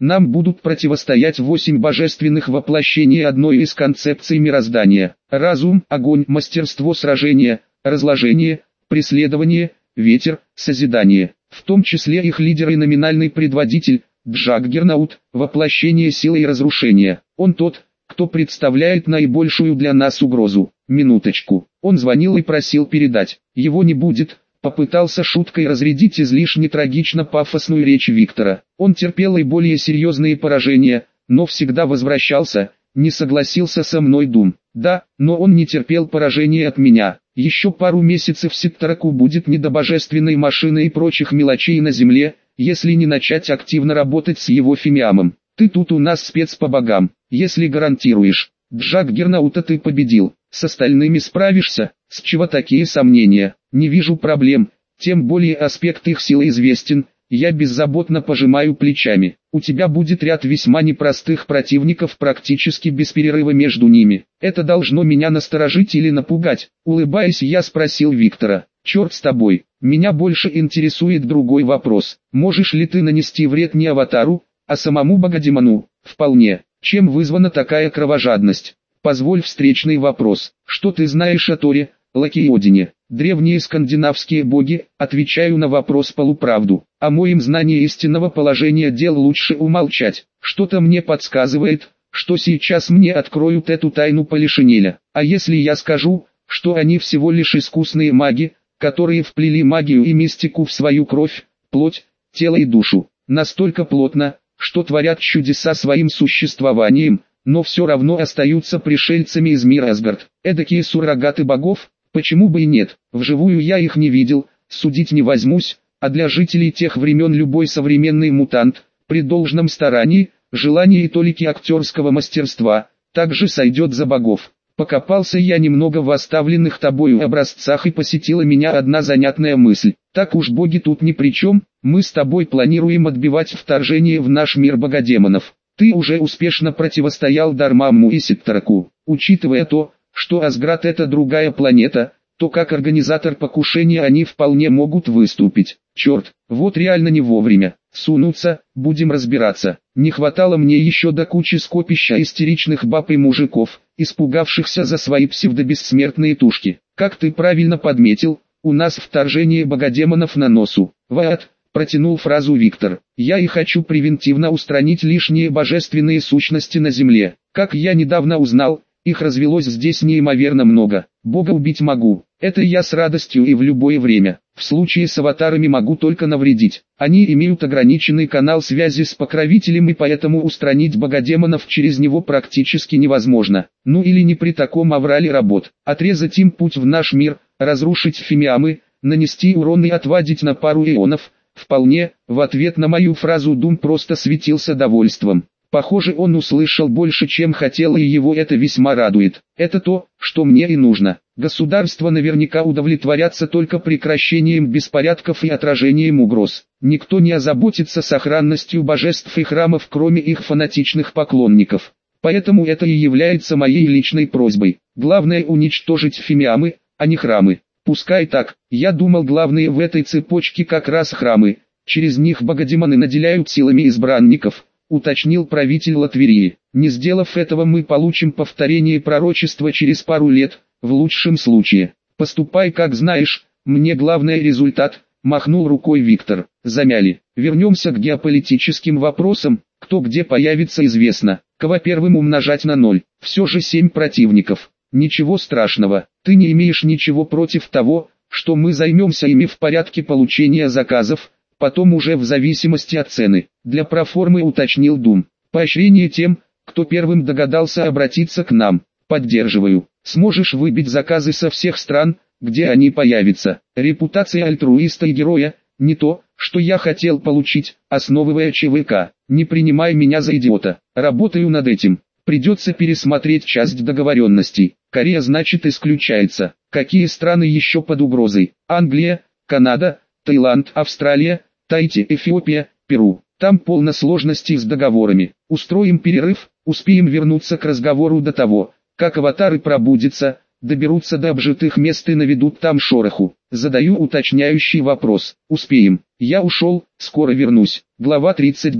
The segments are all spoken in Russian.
Нам будут противостоять 8 божественных воплощений одной из концепций мироздания. Разум, огонь, мастерство сражения, разложение, преследование, ветер, созидание. В том числе их лидер и номинальный предводитель, Джаггернаут, воплощение силы и разрушения. Он тот, кто представляет наибольшую для нас угрозу. Минуточку. Он звонил и просил передать. Его не будет. Попытался шуткой разрядить излишне трагично-пафосную речь Виктора. Он терпел и более серьезные поражения, но всегда возвращался, не согласился со мной Дум. Да, но он не терпел поражения от меня. Еще пару месяцев Сеттараку будет не до божественной машины и прочих мелочей на земле, если не начать активно работать с его фимиамом. Ты тут у нас спец по богам, если гарантируешь. Джаггернаута ты победил, с остальными справишься, с чего такие сомнения? Не вижу проблем, тем более аспект их силы известен, я беззаботно пожимаю плечами. У тебя будет ряд весьма непростых противников практически без перерыва между ними. Это должно меня насторожить или напугать? Улыбаясь, я спросил Виктора. Черт с тобой, меня больше интересует другой вопрос. Можешь ли ты нанести вред не аватару, а самому богодемону? Вполне. Чем вызвана такая кровожадность? Позволь встречный вопрос. Что ты знаешь о Торе, Локи и Одине? Древние скандинавские боги, отвечаю на вопрос полуправду. О моем знании истинного положения дел лучше умолчать. Что-то мне подсказывает, что сейчас мне откроют эту тайну Полишинеля. А если я скажу, что они всего лишь искусные маги, которые вплели магию и мистику в свою кровь, плоть, тело и душу, настолько плотно, что творят чудеса своим существованием, но все равно остаются пришельцами из мира Асгард. Эдакие суррогаты богов? Почему бы и нет? Вживую я их не видел, судить не возьмусь, а для жителей тех времен любой современный мутант, при должном старании, желании и толике актерского мастерства, также сойдет за богов. Покопался я немного в оставленных тобою образцах и посетила меня одна занятная мысль. Так уж боги тут ни при чем, мы с тобой планируем отбивать вторжение в наш мир богодемонов. Ты уже успешно противостоял Дармамму и Сеттараку. Учитывая то, что Асгард это другая планета, то как организатор покушения они вполне могут выступить. Черт, вот реально не вовремя. Сунуться, будем разбираться. Не хватало мне еще до кучи скопища истеричных баб и мужиков, испугавшихся за свои псевдобессмертные тушки. Как ты правильно подметил, у нас вторжение богодемонов на носу. Вот, протянул фразу Виктор. Я и хочу превентивно устранить лишние божественные сущности на земле. Как я недавно узнал, их развелось здесь неимоверно много. Бога убить могу, это я с радостью и в любое время. В случае с аватарами могу только навредить. Они имеют ограниченный канал связи с покровителем и поэтому устранить богодемонов через него практически невозможно. Ну или не при таком аврале работ. Отрезать им путь в наш мир, разрушить фимиамы, нанести урон и отвадить на пару эонов. Вполне, в ответ на мою фразу Дум просто светился довольством. Похоже, он услышал больше, чем хотел, и его это весьма радует. Это то, что мне и нужно. Государства наверняка удовлетворятся только прекращением беспорядков и отражением угроз. Никто не озаботится сохранностью божеств и храмов, кроме их фанатичных поклонников. Поэтому это и является моей личной просьбой. Главное уничтожить фимиамы, а не храмы. Пускай так, я думал, главные в этой цепочке как раз храмы. Через них богодемоны наделяют силами избранников, уточнил правитель Латверии. Не сделав этого, мы получим повторение пророчества через пару лет, в лучшем случае. Поступай как знаешь, мне главное результат, махнул рукой Виктор. Замяли. Вернемся к геополитическим вопросам. Кто где появится известно. Кого первым умножать на 0. Все же 7 противников. Ничего страшного. Ты не имеешь ничего против того, что мы займемся ими в порядке получения заказов, потом уже в зависимости от цены. Для проформы уточнил Дум. Поощрение тем, кто первым догадался обратиться к нам. Поддерживаю. Сможешь выбить заказы со всех стран, где они появятся. Репутация альтруиста и героя – не то, что я хотел получить, основывая ЧВК. Не принимай меня за идиота. Работаю над этим. Придется пересмотреть часть договоренностей. Корея значит исключается. Какие страны еще под угрозой? Англия, Канада, Таиланд, Австралия, Tahiti, Эфиопия, Перу. Там полно сложностей с договорами. Устроим перерыв, успеем вернуться к разговору до того, как аватары пробудятся, доберутся до обжитых мест и наведут там шороху. Задаю уточняющий вопрос. Успеем. Я ушел, скоро вернусь. Глава 32.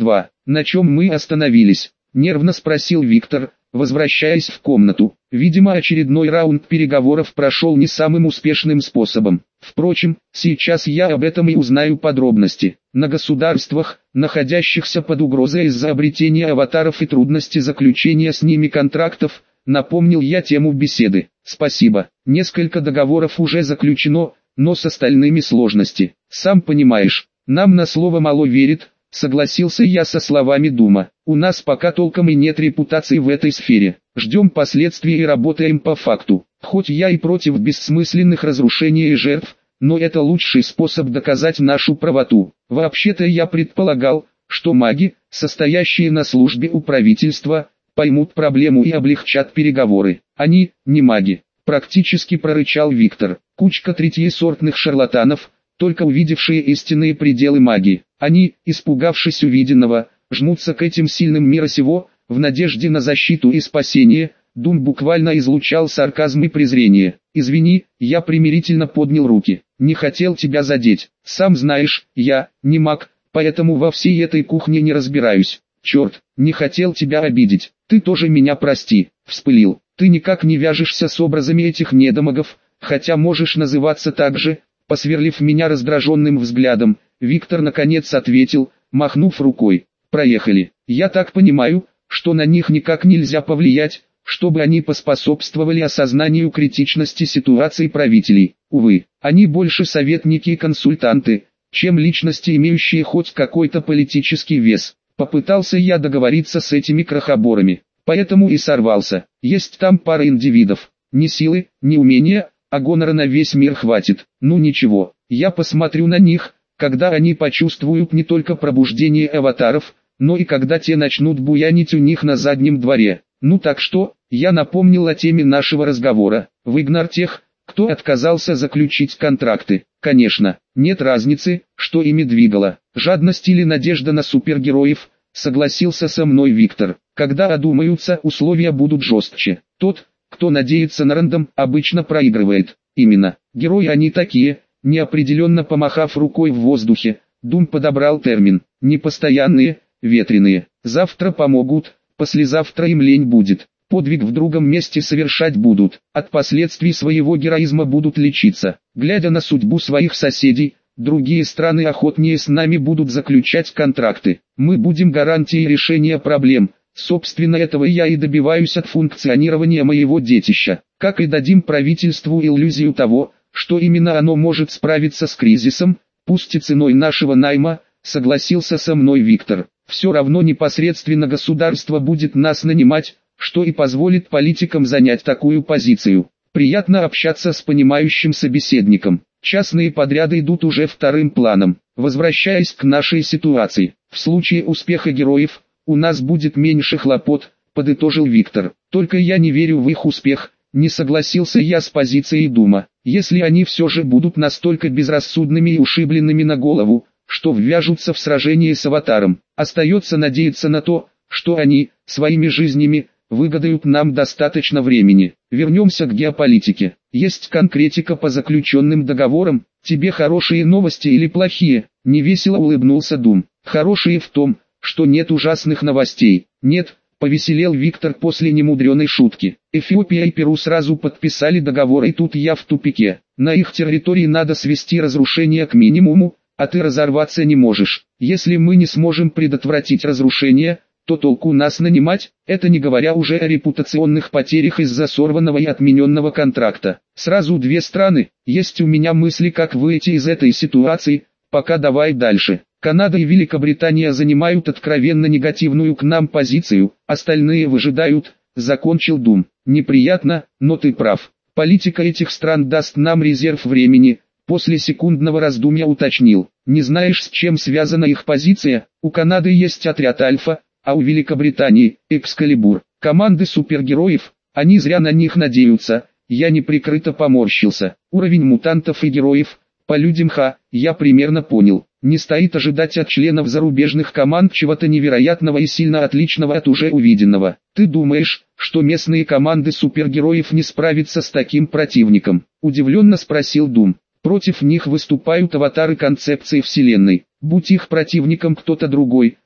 На чем мы остановились? Нервно спросил Виктор, возвращаясь в комнату. Видимо, очередной раунд переговоров прошел не самым успешным способом. Впрочем, сейчас я об этом и узнаю подробности. На государствах, находящихся под угрозой из-за обретения аватаров и трудности заключения с ними контрактов, напомнил я тему беседы. Спасибо. Несколько договоров уже заключено, но с остальными сложности. Сам понимаешь, нам на слово мало верит. Согласился я со словами Дума. У нас пока толком и нет репутации в этой сфере. Ждем последствий и работаем по факту. Хоть я и против бессмысленных разрушений и жертв, но это лучший способ доказать нашу правоту. Вообще-то я предполагал, что маги, состоящие на службе у правительства, поймут проблему и облегчат переговоры. Они, не маги. Практически прорычал Виктор. Кучка третьесортных шарлатанов, только увидевшие истинные пределы магии. Они, испугавшись увиденного, жмутся к этим сильным мира сего, в надежде на защиту и спасение. Дум буквально излучал сарказм и презрение. «Извини, я примирительно поднял руки. Не хотел тебя задеть. Сам знаешь, я, не маг, поэтому во всей этой кухне не разбираюсь. Черт, не хотел тебя обидеть. Ты тоже меня прости», — вспылил. «Ты никак не вяжешься с образами этих недомагов, хотя можешь называться так же». Посверлив меня раздраженным взглядом, Виктор наконец ответил, махнув рукой. «Проехали. Я так понимаю, что на них никак нельзя повлиять, чтобы они поспособствовали осознанию критичности ситуации правителей. Увы, они больше советники и консультанты, чем личности, имеющие хоть какой-то политический вес». Попытался я договориться с этими крохоборами, поэтому и сорвался. Есть там пара индивидов. Ни силы, ни умения, а гонора на весь мир хватит. Ну ничего, я посмотрю на них, когда они почувствуют не только пробуждение аватаров, но и когда те начнут буянить у них на заднем дворе. Ну так что, я напомнил о теме нашего разговора. Выгнал тех, кто отказался заключить контракты. Конечно, нет разницы, что ими двигало. Жадность или надежда на супергероев, согласился со мной Виктор. Когда одумаются, условия будут жестче. Тот, кто надеется на рандом, обычно проигрывает. Именно, герои они такие. Неопределенно помахав рукой в воздухе, Дум подобрал термин. Непостоянные, ветреные. Завтра помогут, послезавтра им лень будет. Подвиг в другом месте совершать будут. От последствий своего героизма будут лечиться. Глядя на судьбу своих соседей, другие страны охотнее с нами будут заключать контракты. Мы будем гарантией решения проблем. Собственно, этого я и добиваюсь от функционирования моего детища. Как и дадим правительству иллюзию того, что именно оно может справиться с кризисом, пусть и ценой нашего найма, согласился со мной Виктор. Все равно непосредственно государство будет нас нанимать, что и позволит политикам занять такую позицию. Приятно общаться с понимающим собеседником. Частные подряды идут уже вторым планом. Возвращаясь к нашей ситуации, в случае успеха героев, у нас будет меньше хлопот, подытожил Виктор. Только я не верю в их успех, не согласился я с позицией Дума. Если они все же будут настолько безрассудными и ушибленными на голову, что ввяжутся в сражение с аватаром, остается надеяться на то, что они, своими жизнями, выгадают нам достаточно времени. Вернемся к геополитике. Есть конкретика по заключенным договорам. Тебе хорошие новости или плохие? Невесело улыбнулся Дум. Хорошие в том, что нет ужасных новостей. Нет, повеселел Виктор после немудреной шутки. Эфиопия и Перу сразу подписали договор, и тут я в тупике. На их территории надо свести разрушение к минимуму, а ты разорваться не можешь. Если мы не сможем предотвратить разрушение, то толку нас нанимать, это не говоря уже о репутационных потерях из-за сорванного и отмененного контракта. Сразу две страны, есть у меня мысли, как выйти из этой ситуации, пока давай дальше. Канада и Великобритания занимают откровенно негативную к нам позицию, остальные выжидают, закончил Дум. Неприятно, но ты прав. Политика этих стран даст нам резерв времени. После секундного раздумья уточнил. Не знаешь, с чем связана их позиция? У Канады есть отряд Альфа, а у Великобритании – Экскалибур. Команды супергероев, они зря на них надеются. Я неприкрыто поморщился. Уровень мутантов и героев, по людям я примерно понял. Не стоит ожидать от членов зарубежных команд чего-то невероятного и сильно отличного от уже увиденного. Ты думаешь, что местные команды супергероев не справятся с таким противником? Удивленно спросил Дум. Против них выступают аватары концепции вселенной. Будь их противником кто-то другой,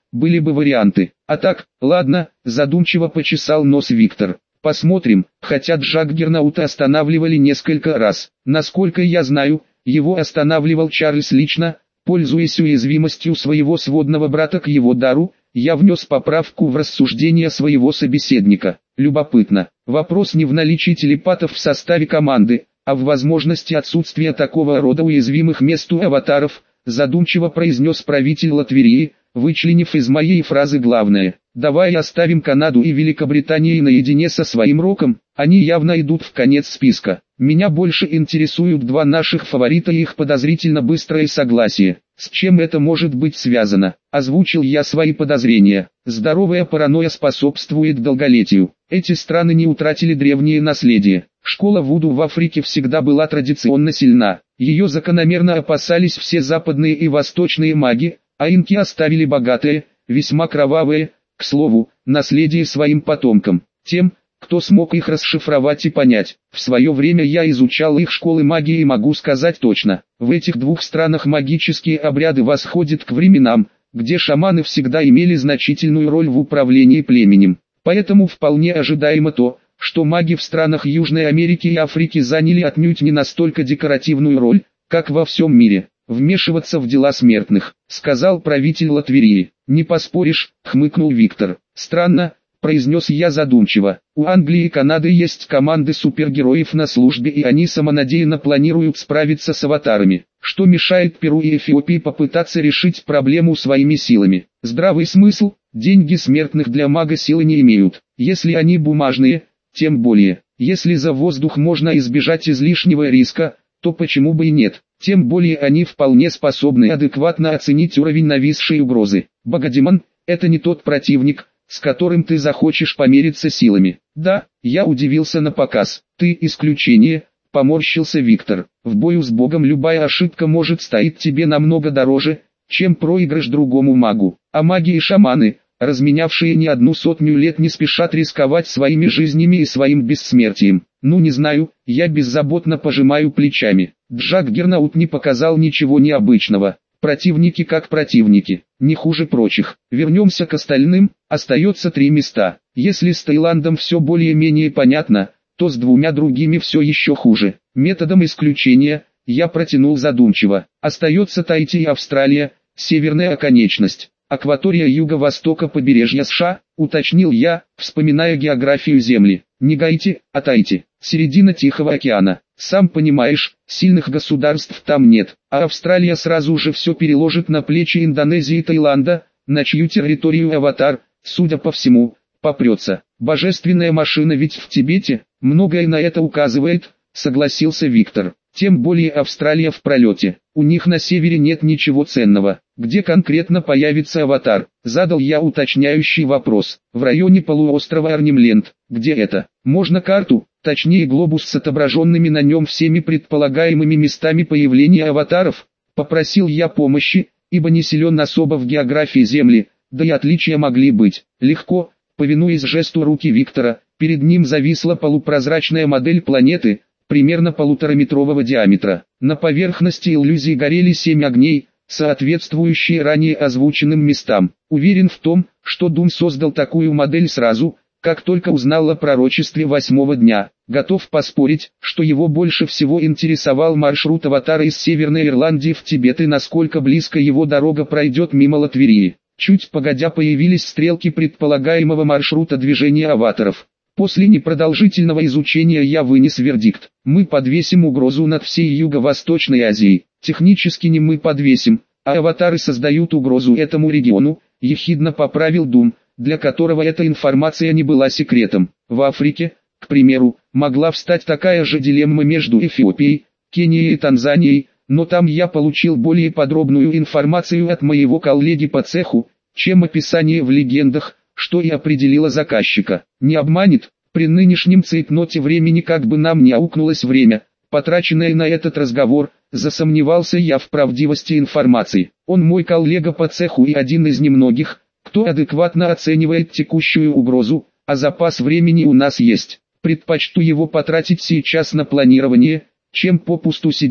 были бы варианты. А так, ладно, задумчиво почесал нос Виктор. Посмотрим, хотя Джаггернаута останавливали несколько раз. Насколько я знаю, его останавливал Чарльз лично, пользуясь уязвимостью своего сводного брата к его дару. Я внес поправку в рассуждения своего собеседника. Любопытно, вопрос не в наличии телепатов в составе команды, а в возможности отсутствия такого рода уязвимых мест у аватаров, задумчиво произнес правитель Латверии, вычленив из моей фразы главное. Давай оставим Канаду и Великобританию наедине со своим роком, они явно идут в конец списка. Меня больше интересуют два наших фаворита и их подозрительно быстрое согласие. С чем это может быть связано? Озвучил я свои подозрения. Здоровая паранойя способствует долголетию. Эти страны не утратили древнее наследие. Школа вуду в Африке всегда была традиционно сильна. Ее закономерно опасались все западные и восточные маги, а инки оставили богатое, весьма кровавое, к слову, наследие своим потомкам, тем, кто смог их расшифровать и понять. В свое время я изучал их школы магии и могу сказать точно, в этих двух странах магические обряды восходят к временам, где шаманы всегда имели значительную роль в управлении племенем. Поэтому вполне ожидаемо то, что маги в странах Южной Америки и Африки заняли отнюдь не настолько декоративную роль, как во всем мире. Вмешиваться в дела смертных, сказал правитель Латверии. Не поспоришь, хмыкнул Виктор. Странно, произнес я задумчиво. У Англии и Канады есть команды супергероев на службе, и они самонадеянно планируют справиться с аватарами. Что мешает Перу и Эфиопии попытаться решить проблему своими силами? Здравый смысл, деньги смертных для мага силы не имеют. Если они бумажные, тем более. Если за воздух можно избежать излишнего риска, то почему бы и нет? Тем более они вполне способны адекватно оценить уровень нависшей угрозы. Богодемон – это не тот противник, с которым ты захочешь помериться силами. Да, я удивился напоказ. Ты исключение, поморщился Виктор. В бою с богом любая ошибка может стоить тебе намного дороже, чем проигрыш другому магу. А маги и шаманы, разменявшие не одну сотню лет, не спешат рисковать своими жизнями и своим бессмертием. Ну не знаю, я беззаботно пожимаю плечами. Джаггернаут не показал ничего необычного. Противники как противники, не хуже прочих. Вернемся к остальным, остается 3 места. Если с Таиландом все более-менее понятно, то с двумя другими все еще хуже. Методом исключения, я протянул задумчиво. Остается Tahiti и Австралия, северная оконечность. Акватория юго-востока побережья США, уточнил я, вспоминая географию Земли. Не Гаити, а Tahiti, середина Тихого океана. Сам понимаешь, сильных государств там нет, а Австралия сразу же все переложит на плечи Индонезии и Таиланда, на чью территорию аватар, судя по всему, попрется. Божественная машина ведь в Тибете, многое на это указывает, согласился Виктор. Тем более Австралия в пролете, у них на севере нет ничего ценного. Где конкретно появится аватар? Задал я уточняющий вопрос. В районе полуострова Арнемленд. Где это? Можно карту, точнее глобус с отображенными на нем всеми предполагаемыми местами появления аватаров? Попросил я помощи, ибо не силен особо в географии Земли, да и отличия могли быть. Легко, повинуясь жесту руки Виктора, перед ним зависла полупрозрачная модель планеты, примерно 1,5-метрового диаметра. На поверхности иллюзии горели 7 огней, соответствующие ранее озвученным местам. Уверен в том, что Дум создал такую модель сразу, как только узнал о пророчестве 8-го дня. Готов поспорить, что его больше всего интересовал маршрут аватара из Северной Ирландии в Тибет и насколько близко его дорога пройдет мимо Латверии. Чуть погодя появились стрелки предполагаемого маршрута движения аватаров. После непродолжительного изучения я вынес вердикт. Мы подвесим угрозу над всей Юго-Восточной Азией. Технически не мы подвесим, а аватары создают угрозу этому региону, ехидно поправил Дум, для которого эта информация не была секретом. В Африке, к примеру, могла встать такая же дилемма между Эфиопией, Кенией и Танзанией, но там я получил более подробную информацию от моего коллеги по цеху, чем описание в легендах, что и определило заказчика. Не обманет, при нынешнем цейтноте времени как бы нам не аукнулось время, потраченное на этот разговор, засомневался я в правдивости информации. Он мой коллега по цеху и один из немногих, кто адекватно оценивает текущую угрозу, а запас времени у нас есть. Предпочту его потратить сейчас на планирование, чем попусту сидеть,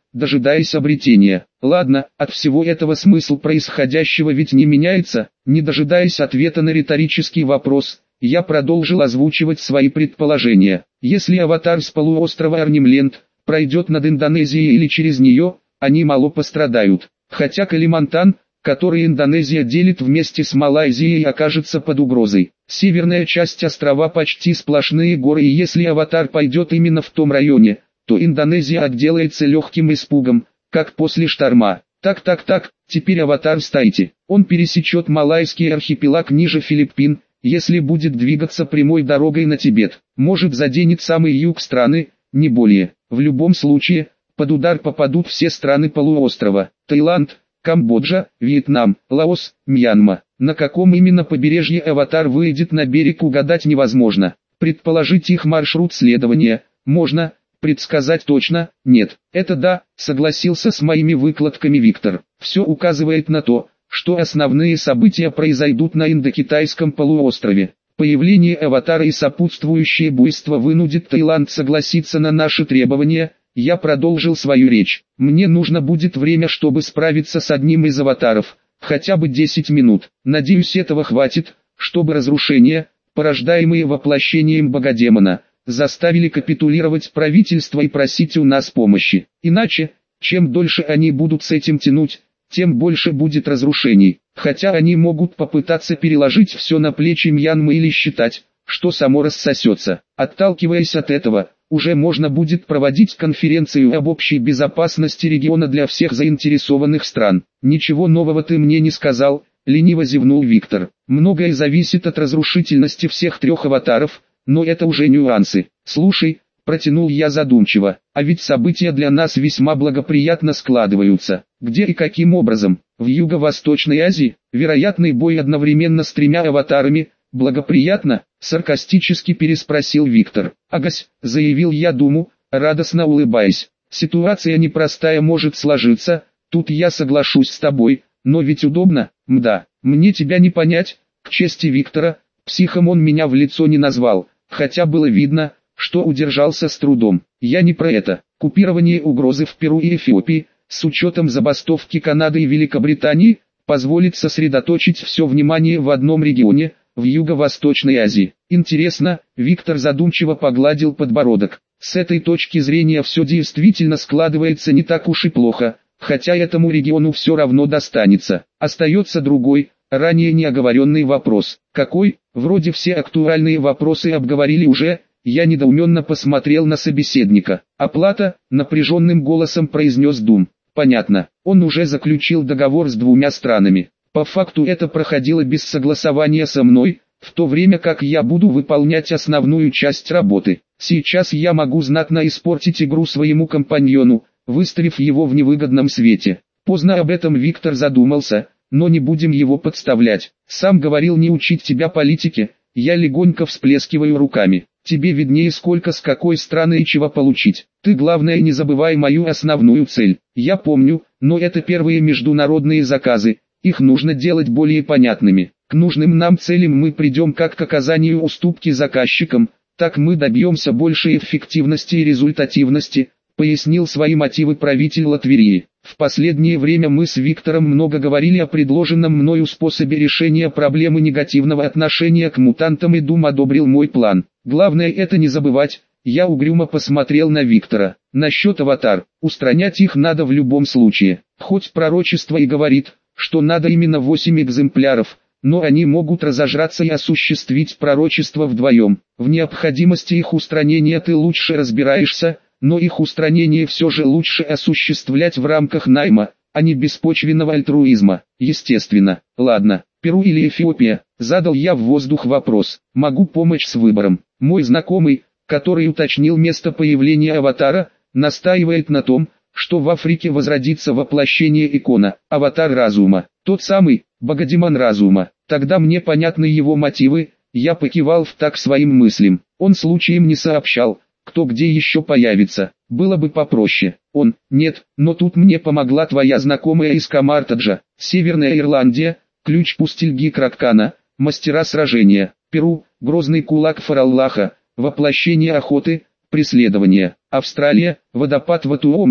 дожидаясь обретения. Ладно, от всего этого смысл происходящего ведь не меняется. Не дожидаясь ответа на риторический вопрос, я продолжил озвучивать свои предположения. Если аватар с полуострова Арнемленд пройдет над Индонезией или через нее, они мало пострадают. Хотя Калимантан, который Индонезия делит вместе с Малайзией, окажется под угрозой. Северная часть острова почти сплошные горы, и если аватар пойдет именно в том районе, то Индонезия отделается легким испугом, как после шторма. Так, теперь аватар в Тайти. Он пересечет Малайский архипелаг ниже Филиппин, если будет двигаться прямой дорогой на Тибет. Может, заденет самый юг страны, не более. В любом случае, под удар попадут все страны полуострова. Таиланд, Камбоджа, Вьетнам, Лаос, Мьянма. На каком именно побережье аватар выйдет на берег, угадать невозможно. Предположить их маршрут следования можно, предсказать точно нет. Это да, согласился с моими выкладками Виктор. Все указывает на то, что основные события произойдут на Индокитайском полуострове. Появление аватара и сопутствующее буйство вынудит Таиланд согласиться на наши требования. Я продолжил свою речь. Мне нужно будет время, чтобы справиться с одним из аватаров, хотя бы 10 минут. Надеюсь, этого хватит, чтобы разрушения, порождаемые воплощением богодемона, заставили капитулировать правительство и просить у нас помощи. Иначе, чем дольше они будут с этим тянуть, тем больше будет разрушений. Хотя они могут попытаться переложить все на плечи Мьянмы или считать, что само рассосется. Отталкиваясь от этого, уже можно будет проводить конференцию об общей безопасности региона для всех заинтересованных стран. Ничего нового ты мне не сказал, лениво зевнул Виктор. Многое зависит от разрушительности всех трех аватаров, но это уже нюансы. Слушай, протянул я задумчиво, а ведь события для нас весьма благоприятно складываются. Где и каким образом? В Юго-Восточной Азии, вероятный бой одновременно с тремя аватарами, благоприятно, саркастически переспросил Виктор. Агась, заявил я Думу, радостно улыбаясь. Ситуация непростая может сложиться, тут я соглашусь с тобой, но ведь удобно, мда, мне тебя не понять. К чести Виктора, психом он меня в лицо не назвал, хотя было видно, что удержался с трудом. Я не про это. Купирование угрозы в Перу и Эфиопии, с учетом забастовки Канады и Великобритании, позволит сосредоточить все внимание в одном регионе, в Юго-Восточной Азии. Интересно, Виктор задумчиво погладил подбородок. С этой точки зрения все действительно складывается не так уж и плохо, хотя этому региону все равно достанется. Остается другой, ранее неоговоренный вопрос. Какой? Вроде все актуальные вопросы обговорили уже. Я недоуменно посмотрел на собеседника. Оплата, напряженным голосом произнес Дум. Понятно, он уже заключил договор с двумя странами. По факту это проходило без согласования со мной, в то время как я буду выполнять основную часть работы. Сейчас я могу знатно испортить игру своему компаньону, выставив его в невыгодном свете. Поздно об этом Виктор задумался, но не будем его подставлять. Сам говорил не учить тебя политике, я легонько всплескиваю руками. Тебе виднее сколько с какой страны и чего получить. Ты главное не забывай мою основную цель. Я помню, но это первые международные заказы, их нужно делать более понятными. К нужным нам целям мы придем как к оказанию уступки заказчикам, так мы добьемся большей эффективности и результативности, пояснил свои мотивы правитель Латвии. В последнее время мы с Виктором много говорили о предложенном мною способе решения проблемы негативного отношения к мутантам, и Дум одобрил мой план. Главное это не забывать. Я угрюмо посмотрел на Виктора. Насчет аватар, устранять их надо в любом случае. Хоть пророчество и говорит, что надо именно 8 экземпляров, но они могут разожраться и осуществить пророчество вдвоем. В необходимости их устранения ты лучше разбираешься, но их устранение все же лучше осуществлять в рамках найма, а не беспочвенного альтруизма. Естественно. Ладно, Перу или Эфиопия? Задал я в воздух вопрос. Могу помочь с выбором. Мой знакомый, который уточнил место появления аватара, настаивает на том, что в Африке возродится воплощение икона, аватар разума. Тот самый, богодемон разума. Тогда мне понятны его мотивы, я покивал в такт своим мыслям. Он случаем не сообщал, кто где еще появится. Было бы попроще. Он, нет, но тут мне помогла твоя знакомая из Камартаджа, Северная Ирландия, ключ пустельги Краккана, мастера сражения, Перу, грозный кулак Фараллаха, воплощение охоты, преследования, Австралия, водопад Ватуомба,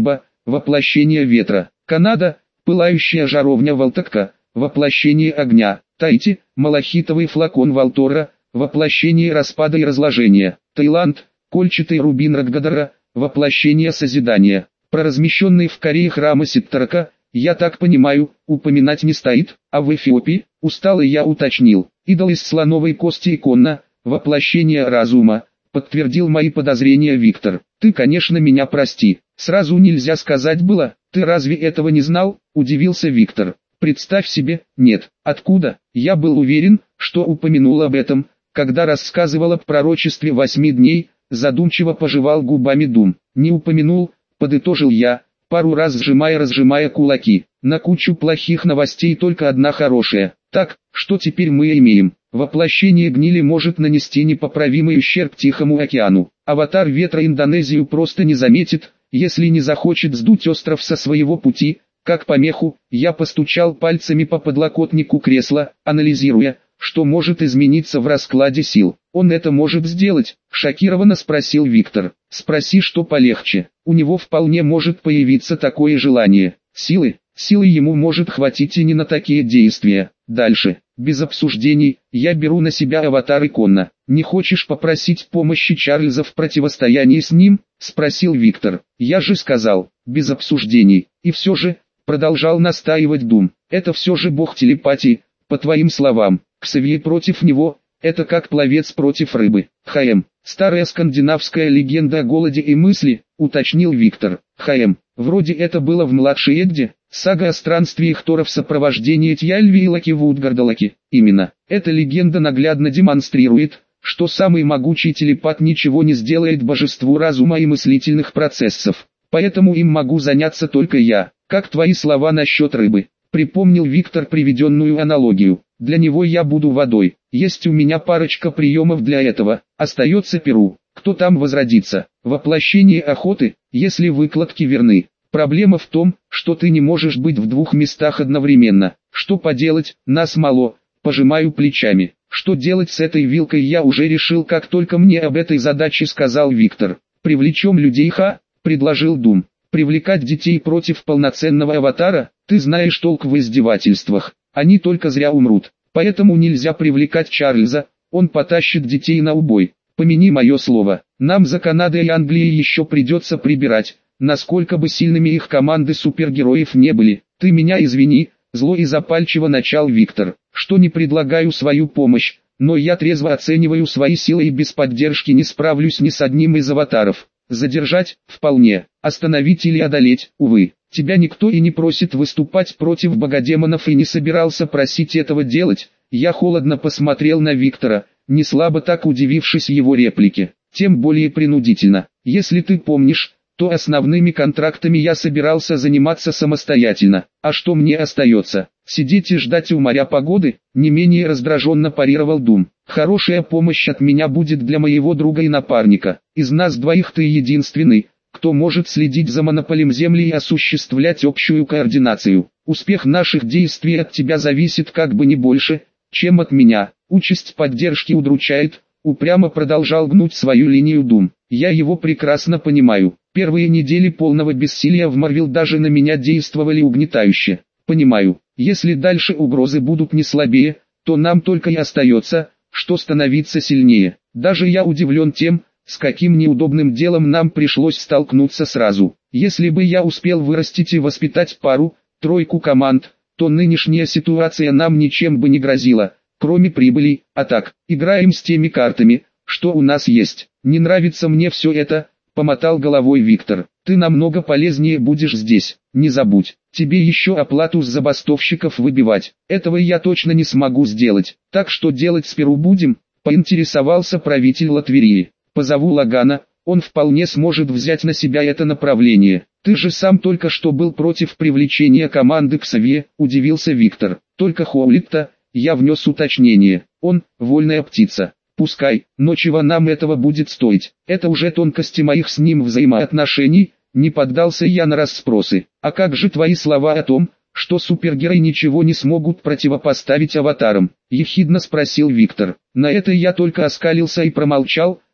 воплощение ветра. Канада, пылающая жаровня Валтакка, воплощение огня. Tahiti, малахитовый флакон Валтора, воплощение распада и разложения. Таиланд, кольчатый рубин Радгадара, воплощение созидания. Про размещенный в Корее храмы Ситтарака, я так понимаю, упоминать не стоит, а в Эфиопии, усталый я уточнил. Идол из слоновой кости иконна, воплощение разума, подтвердил мои подозрения Виктор. Ты, конечно, меня прости, сразу нельзя сказать было, ты разве этого не знал, удивился Виктор. Представь себе, нет, откуда, я был уверен, что упомянул об этом, когда рассказывал о пророчестве 8 дней, задумчиво пожевал губами Дум. Не упомянул, подытожил я, пару раз разжимая кулаки. На кучу плохих новостей только одна хорошая. Так, что теперь мы имеем? Воплощение гнили может нанести непоправимый ущерб Тихому океану. Аватар ветра Индонезию просто не заметит, если не захочет сдуть остров со своего пути. Как помеху, я постучал пальцами по подлокотнику кресла, анализируя, что может измениться в раскладе сил. Он это может сделать, шокированно спросил Виктор. Спроси, что полегче. У него вполне может появиться такое желание. Силы ему может хватить и не на такие действия. Дальше, без обсуждений, я беру на себя аватар иконна. Не хочешь попросить помощи Чарльза в противостоянии с ним? Спросил Виктор. Я же сказал, без обсуждений. И все же, продолжал настаивать Дум, это все же бог телепатии, по твоим словам. Ксавье против него, это как пловец против рыбы. Старая скандинавская легенда о голоде и мысли, уточнил Виктор. Вроде это было в младшей Эдде, сага о странствиях Тора в сопровождении Тьяльви и Лаки Вудгардалаки. Именно, эта легенда наглядно демонстрирует, что самый могучий телепат ничего не сделает божеству разума и мыслительных процессов. Поэтому им могу заняться только я. Как твои слова насчет рыбы? Припомнил Виктор приведенную аналогию. Для него я буду водой. Есть у меня парочка приемов для этого. Остается Перу. Кто там возродится? Воплощение охоты, если выкладки верны. Проблема в том, что ты не можешь быть в двух местах одновременно. Что поделать, нас мало. Пожимаю плечами. Что делать с этой вилкой я уже решил, как только мне об этой задаче сказал Виктор. Привлечем людей, предложил Дум. Привлекать детей против полноценного аватара, ты знаешь толк в издевательствах. Они только зря умрут. Поэтому нельзя привлекать Чарльза, он потащит детей на убой. Помяни мое слово, нам за Канадой и Англией еще придется прибирать, насколько бы сильными их команды супергероев не были. Ты меня извини, зло и запальчиво начал Виктор, что не предлагаю свою помощь, но я трезво оцениваю свои силы и без поддержки не справлюсь ни с одним из аватаров. Задержать – вполне, остановить или одолеть – увы. Тебя никто и не просит выступать против богодемонов и не собирался просить этого делать. Я холодно посмотрел на Виктора, не слабо так удивившись его реплике. Тем более принудительно. Если ты помнишь, то основными контрактами я собирался заниматься самостоятельно. А что мне остается? Сидеть и ждать у моря погоды? Не менее раздраженно парировал Дум. Хорошая помощь от меня будет для моего друга и напарника. Из нас двоих ты единственный, кто может следить за монополем Земли и осуществлять общую координацию. Успех наших действий от тебя зависит как бы не больше, чем от меня. Участь поддержки удручает, упрямо продолжал гнуть свою линию Дум. Я его прекрасно понимаю. Первые недели полного бессилия в Марвел даже на меня действовали угнетающе. Понимаю, если дальше угрозы будут не слабее, то нам только и остается, что становиться сильнее. Даже я удивлен тем, с каким неудобным делом нам пришлось столкнуться сразу. Если бы я успел вырастить и воспитать пару-тройку команд, то нынешняя ситуация нам ничем бы не грозила, кроме прибыли. А так, играем с теми картами, что у нас есть. Не нравится мне все это, помотал головой Виктор. Ты намного полезнее будешь здесь. Не забудь, тебе еще оплату с забастовщиков выбивать. Этого я точно не смогу сделать. Так что делать с Перу будем? Поинтересовался правитель Латверии. Позову Лагана, он вполне сможет взять на себя это направление. Ты же сам только что был против привлечения команды к Сове, удивился Виктор. Только Хоулит-то, я внес уточнение. Он, вольная птица. Пускай, но чего нам этого будет стоить? Это уже тонкости моих с ним взаимоотношений, не поддался я на расспросы. А как же твои слова о том, что супергерои ничего не смогут противопоставить аватарам? Ехидно спросил Виктор. На это я только оскалился и промолчал,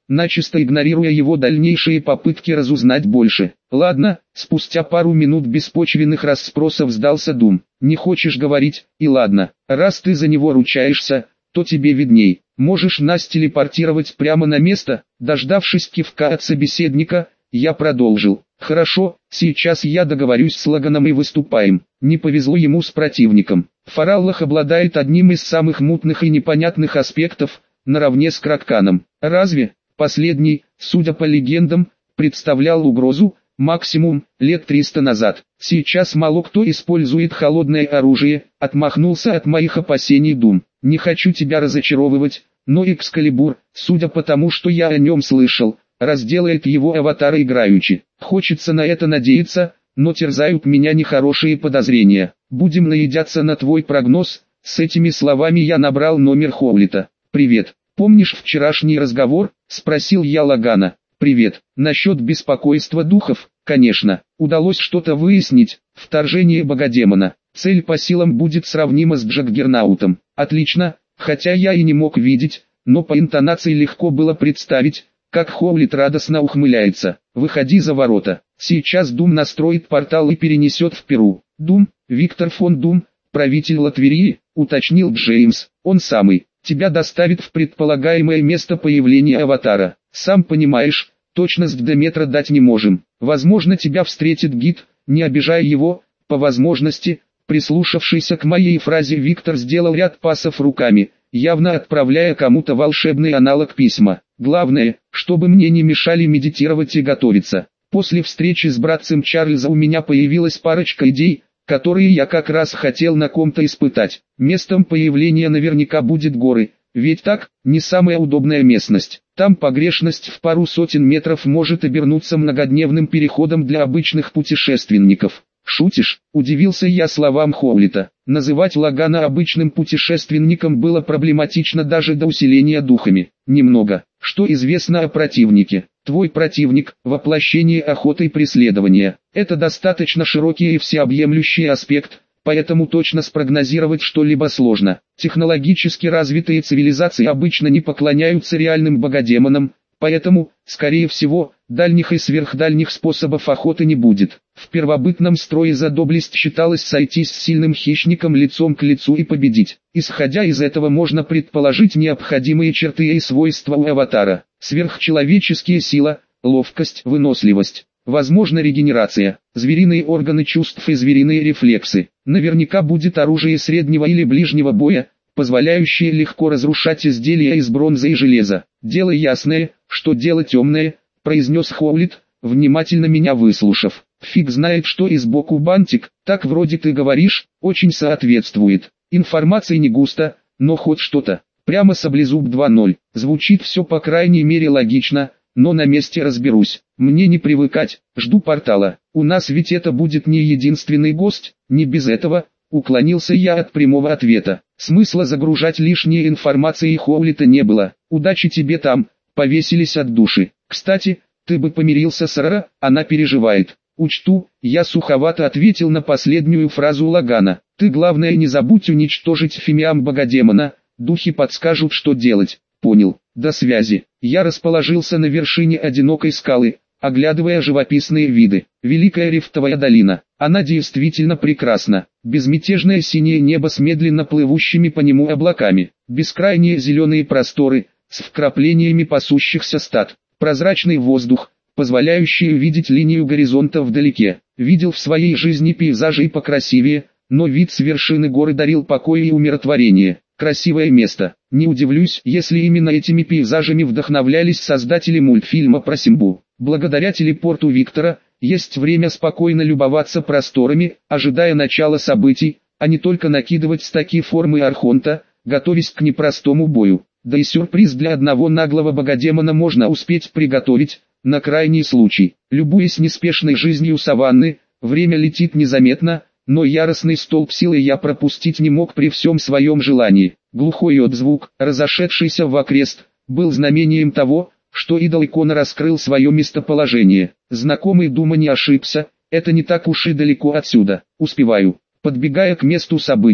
начисто игнорируя его дальнейшие попытки разузнать больше. Ладно, спустя пару минут беспочвенных расспросов сдался Дум. Не хочешь говорить, и ладно, раз ты за него ручаешься, то тебе видней. Можешь нас телепортировать прямо на место. Дождавшись кивка от собеседника, я продолжил. Хорошо, сейчас я договорюсь с Лаганом и выступаем. Не повезло ему с противником. Фараллах обладает одним из самых мутных и непонятных аспектов, наравне с Кракканом. Разве? Последний, судя по легендам, представлял угрозу, максимум, лет 300 назад. Сейчас мало кто использует холодное оружие, отмахнулся от моих опасений Дум. Не хочу тебя разочаровывать, но Экскалибур, судя по тому, что я о нем слышал, разделает его аватара играючи. Хочется на это надеяться, но терзают меня нехорошие подозрения. Будем надеяться на твой прогноз. С этими словами я набрал номер Хоулита. «Привет, помнишь вчерашний разговор?» – спросил я Лагана. «Привет, насчет беспокойства духов, конечно, удалось что-то выяснить, вторжение богодемона. Цель по силам будет сравнима с Джаггернаутом. Отлично, хотя я и не мог видеть, но по интонации легко было представить, как Хоулит радостно ухмыляется. Выходи за ворота. Сейчас Дум настроит портал и перенесет в Перу». «Дум, Виктор фон Дум, правитель Латверии», уточнил Джеймс. «Он самый. Тебя доставит в предполагаемое место появления аватара. Сам понимаешь, точность до метра дать не можем. Возможно, тебя встретит гид, не обижай его, по возможности». Прислушавшийся к моей фразе, Виктор сделал ряд пасов руками, явно отправляя кому-то волшебный аналог письма. Главное, чтобы мне не мешали медитировать и готовиться. После встречи с братцем Чарльза у меня появилась парочка идей, которые я как раз хотел на ком-то испытать. Местом появления наверняка будет горы, ведь так, не самая удобная местность. Там погрешность в пару сотен метров может обернуться многодневным переходом для обычных путешественников. «Шутишь?» – удивился я словам Хоулита. Называть Лагана обычным путешественником было проблематично даже до усиления духами. «Немного. Что известно о противнике?» «Твой противник – воплощение охоты и преследования. Это достаточно широкий и всеобъемлющий аспект, поэтому точно спрогнозировать что-либо сложно. Технологически развитые цивилизации обычно не поклоняются реальным богодемонам, поэтому, скорее всего, дальних и сверхдальних способов охоты не будет. В первобытном строе за доблесть считалось сойтись с сильным хищником лицом к лицу и победить. Исходя из этого можно предположить необходимые черты и свойства у аватара. Сверхчеловеческие сила, ловкость, выносливость. Возможно регенерация, звериные органы чувств и звериные рефлексы. Наверняка будет оружие среднего или ближнего боя, позволяющее легко разрушать изделия из бронзы и железа. «Дело ясное, что дело темное», — произнес Хоулит, внимательно меня выслушав. «Фиг знает, что и сбоку бантик, так вроде ты говоришь, очень соответствует. Информации не густо, но хоть что-то. Прямо саблезуб 2.0. Звучит все по крайней мере логично, но на месте разберусь. Мне не привыкать, жду портала. У нас ведь это будет не единственный гость, не без этого». Уклонился я от прямого ответа. Смысла загружать лишней информацией Хоулита не было. «Удачи тебе там», повесились от души. «Кстати, ты бы помирился с Рара, она переживает». «Учту», я суховато ответил на последнюю фразу Лагана. «Ты главное не забудь уничтожить фимиам богодемона, духи подскажут, что делать». «Понял, до связи». Я расположился на вершине одинокой скалы, оглядывая живописные виды. Великая рифтовая долина. Она действительно прекрасна. Безмятежное синее небо с медленно плывущими по нему облаками. Бескрайние зеленые просторы, с вкраплениями пасущихся стад. Прозрачный воздух, позволяющий увидеть линию горизонта вдалеке. Видел в своей жизни пейзажи и покрасивее, но вид с вершины горы дарил покой и умиротворение. Красивое место. Не удивлюсь, если именно этими пейзажами вдохновлялись создатели мультфильма про Симбу. Благодаря телепорту Виктора, есть время спокойно любоваться просторами, ожидая начала событий, а не только накидывать стаки формы Архонта, готовясь к непростому бою. Да и сюрприз для одного наглого богодемона можно успеть приготовить, на крайний случай. Любуясь неспешной жизнью саванны, время летит незаметно, но яростный столб силы я пропустить не мог при всем своем желании. Глухой отзвук, разошедшийся в окрест, был знамением того, что идол икона раскрыл свое местоположение. Знакомый Дума не ошибся, это не так уж и далеко отсюда. Успеваю. Подбегая к месту события,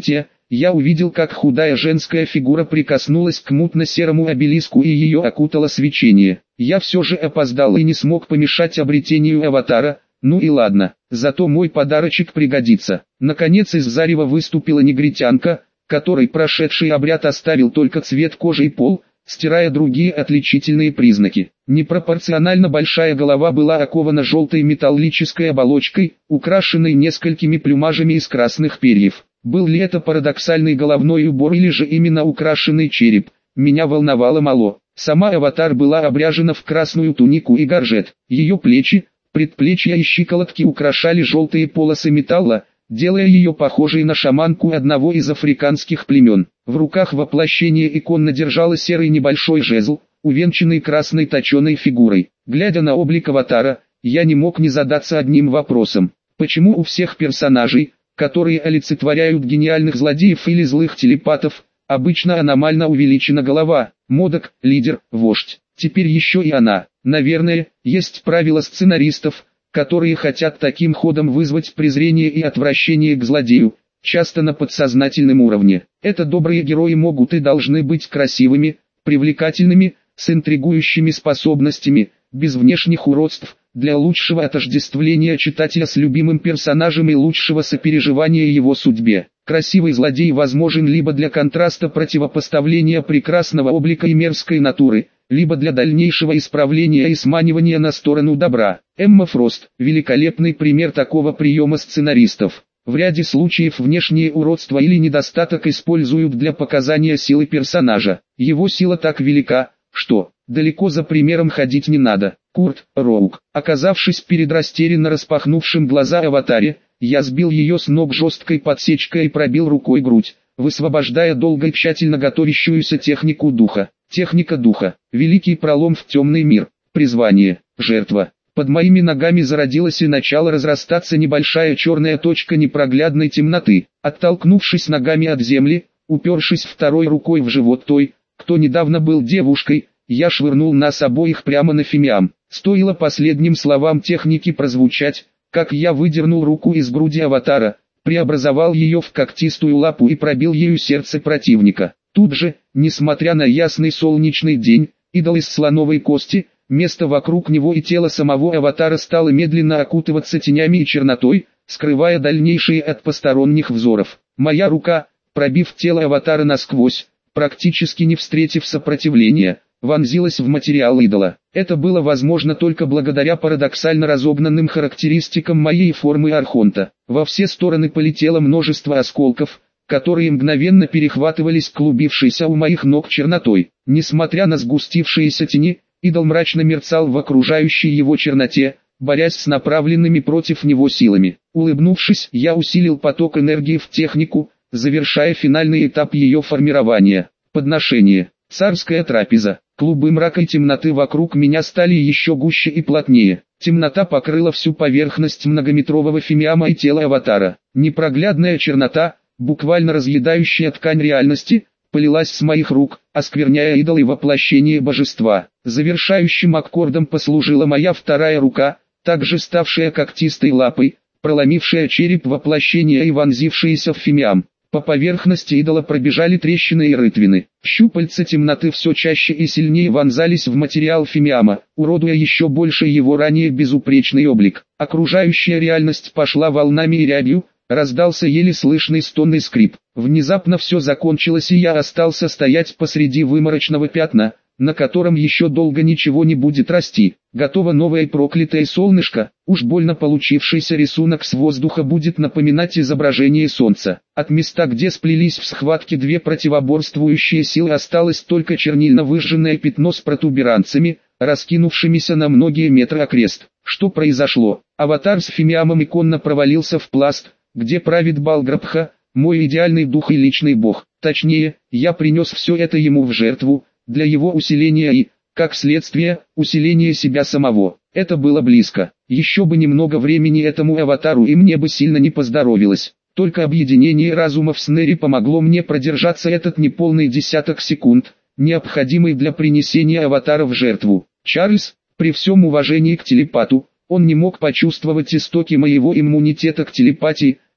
я увидел, как худая женская фигура прикоснулась к мутно-серому обелиску и ее окутало свечение. Я все же опоздал и не смог помешать обретению аватара. Ну и ладно, зато мой подарочек пригодится. Наконец из зарева выступила негритянка, которой прошедший обряд оставил только цвет кожи и пол, стирая другие отличительные признаки. Непропорционально большая голова была окована желтой металлической оболочкой, украшенной несколькими плюмажами из красных перьев. Был ли это парадоксальный головной убор или же именно украшенный череп, меня волновало мало. Сама аватар была обряжена в красную тунику и горжет. Ее плечи, предплечья и щиколотки украшали желтые полосы металла, делая ее похожей на шаманку одного из африканских племен. В руках воплощение иконно держало серый небольшой жезл, увенчанный красной точеной фигурой. Глядя на облик аватара, я не мог не задаться одним вопросом. Почему у всех персонажей, которые олицетворяют гениальных злодеев или злых телепатов, обычно аномально увеличена голова? Модок, лидер, вождь. Теперь еще и она. Наверное, есть правила сценаристов, которые хотят таким ходом вызвать презрение и отвращение к злодею, часто на подсознательном уровне. Это добрые герои могут и должны быть красивыми, привлекательными, с интригующими способностями, без внешних уродств, для лучшего отождествления читателя с любимым персонажем и лучшего сопереживания его судьбе. Красивый злодей возможен либо для контраста противопоставления прекрасного облика и мерзкой натуры, либо для дальнейшего исправления и сманивания на сторону добра. Эмма Фрост – великолепный пример такого приема сценаристов. В ряде случаев внешнее уродство или недостаток используют для показания силы персонажа. Его сила так велика, что далеко за примером ходить не надо. Курт Роук. Оказавшись перед растерянно распахнувшим глаза аватаре, я сбил ее с ног жесткой подсечкой и пробил рукой грудь, высвобождая долго и тщательно готовящуюся технику духа. Техника духа. Великий пролом в темный мир. Призвание. Жертва. Под моими ногами зародилась и начала разрастаться небольшая черная точка непроглядной темноты. Оттолкнувшись ногами от земли, упершись второй рукой в живот той, кто недавно был девушкой, я швырнул нас обоих прямо на фимиам. Стоило последним словам техники прозвучать, как я выдернул руку из груди аватара, преобразовал ее в когтистую лапу и пробил ею сердце противника. Тут же, несмотря на ясный солнечный день, идол из слоновой кости, место вокруг него и тело самого аватара стало медленно окутываться тенями и чернотой, скрывая дальнейшие от посторонних взоров. Моя рука, пробив тело аватара насквозь, практически не встретив сопротивления, вонзилась в материал идола. Это было возможно только благодаря парадоксально разогнанным характеристикам моей формы архонта. Во все стороны полетело множество осколков, которые мгновенно перехватывались клубившейся у моих ног чернотой. Несмотря на сгустившиеся тени, идол мрачно мерцал в окружающей его черноте, борясь с направленными против него силами. Улыбнувшись, я усилил поток энергии в технику, завершая финальный этап ее формирования. Подношение. Царская трапеза. Клубы мрака и темноты вокруг меня стали еще гуще и плотнее. Темнота покрыла всю поверхность многометрового фимиама и тела аватара. Непроглядная чернота, буквально разъедающая ткань реальности, полилась с моих рук, оскверняя идол и воплощение божества. Завершающим аккордом послужила моя вторая рука, также ставшая когтистой лапой, проломившая череп воплощения и вонзившаяся в фимиам. По поверхности идола пробежали трещины и рытвины. Щупальца темноты все чаще и сильнее вонзались в материал фимиама, уродуя еще больше его ранее безупречный облик. Окружающая реальность пошла волнами и рябью, раздался еле слышный стонный скрип. Внезапно все закончилось, и я остался стоять посреди выморочного пятна, на котором еще долго ничего не будет расти. Готово новое проклятое солнышко. Уж больно получившийся рисунок с воздуха будет напоминать изображение солнца. От места, где сплелись в схватке две противоборствующие силы, осталось только чернильно выжженное пятно с протуберанцами, раскинувшимися на многие метры окрест. Что произошло? Аватар с фимиамом иконно провалился в пласт, где правит Балграбха, мой идеальный дух и личный бог. Точнее, я принес все это ему в жертву, для его усиления и, как следствие, усиления себя самого. Это было близко. Еще бы немного времени этому аватару, и мне бы сильно не поздоровилось. Только объединение разумов с Нери помогло мне продержаться этот неполный десяток секунд, необходимый для принесения аватара в жертву. Чарльз, при всем уважении к телепату, он не мог почувствовать истоки моего иммунитета к телепатии,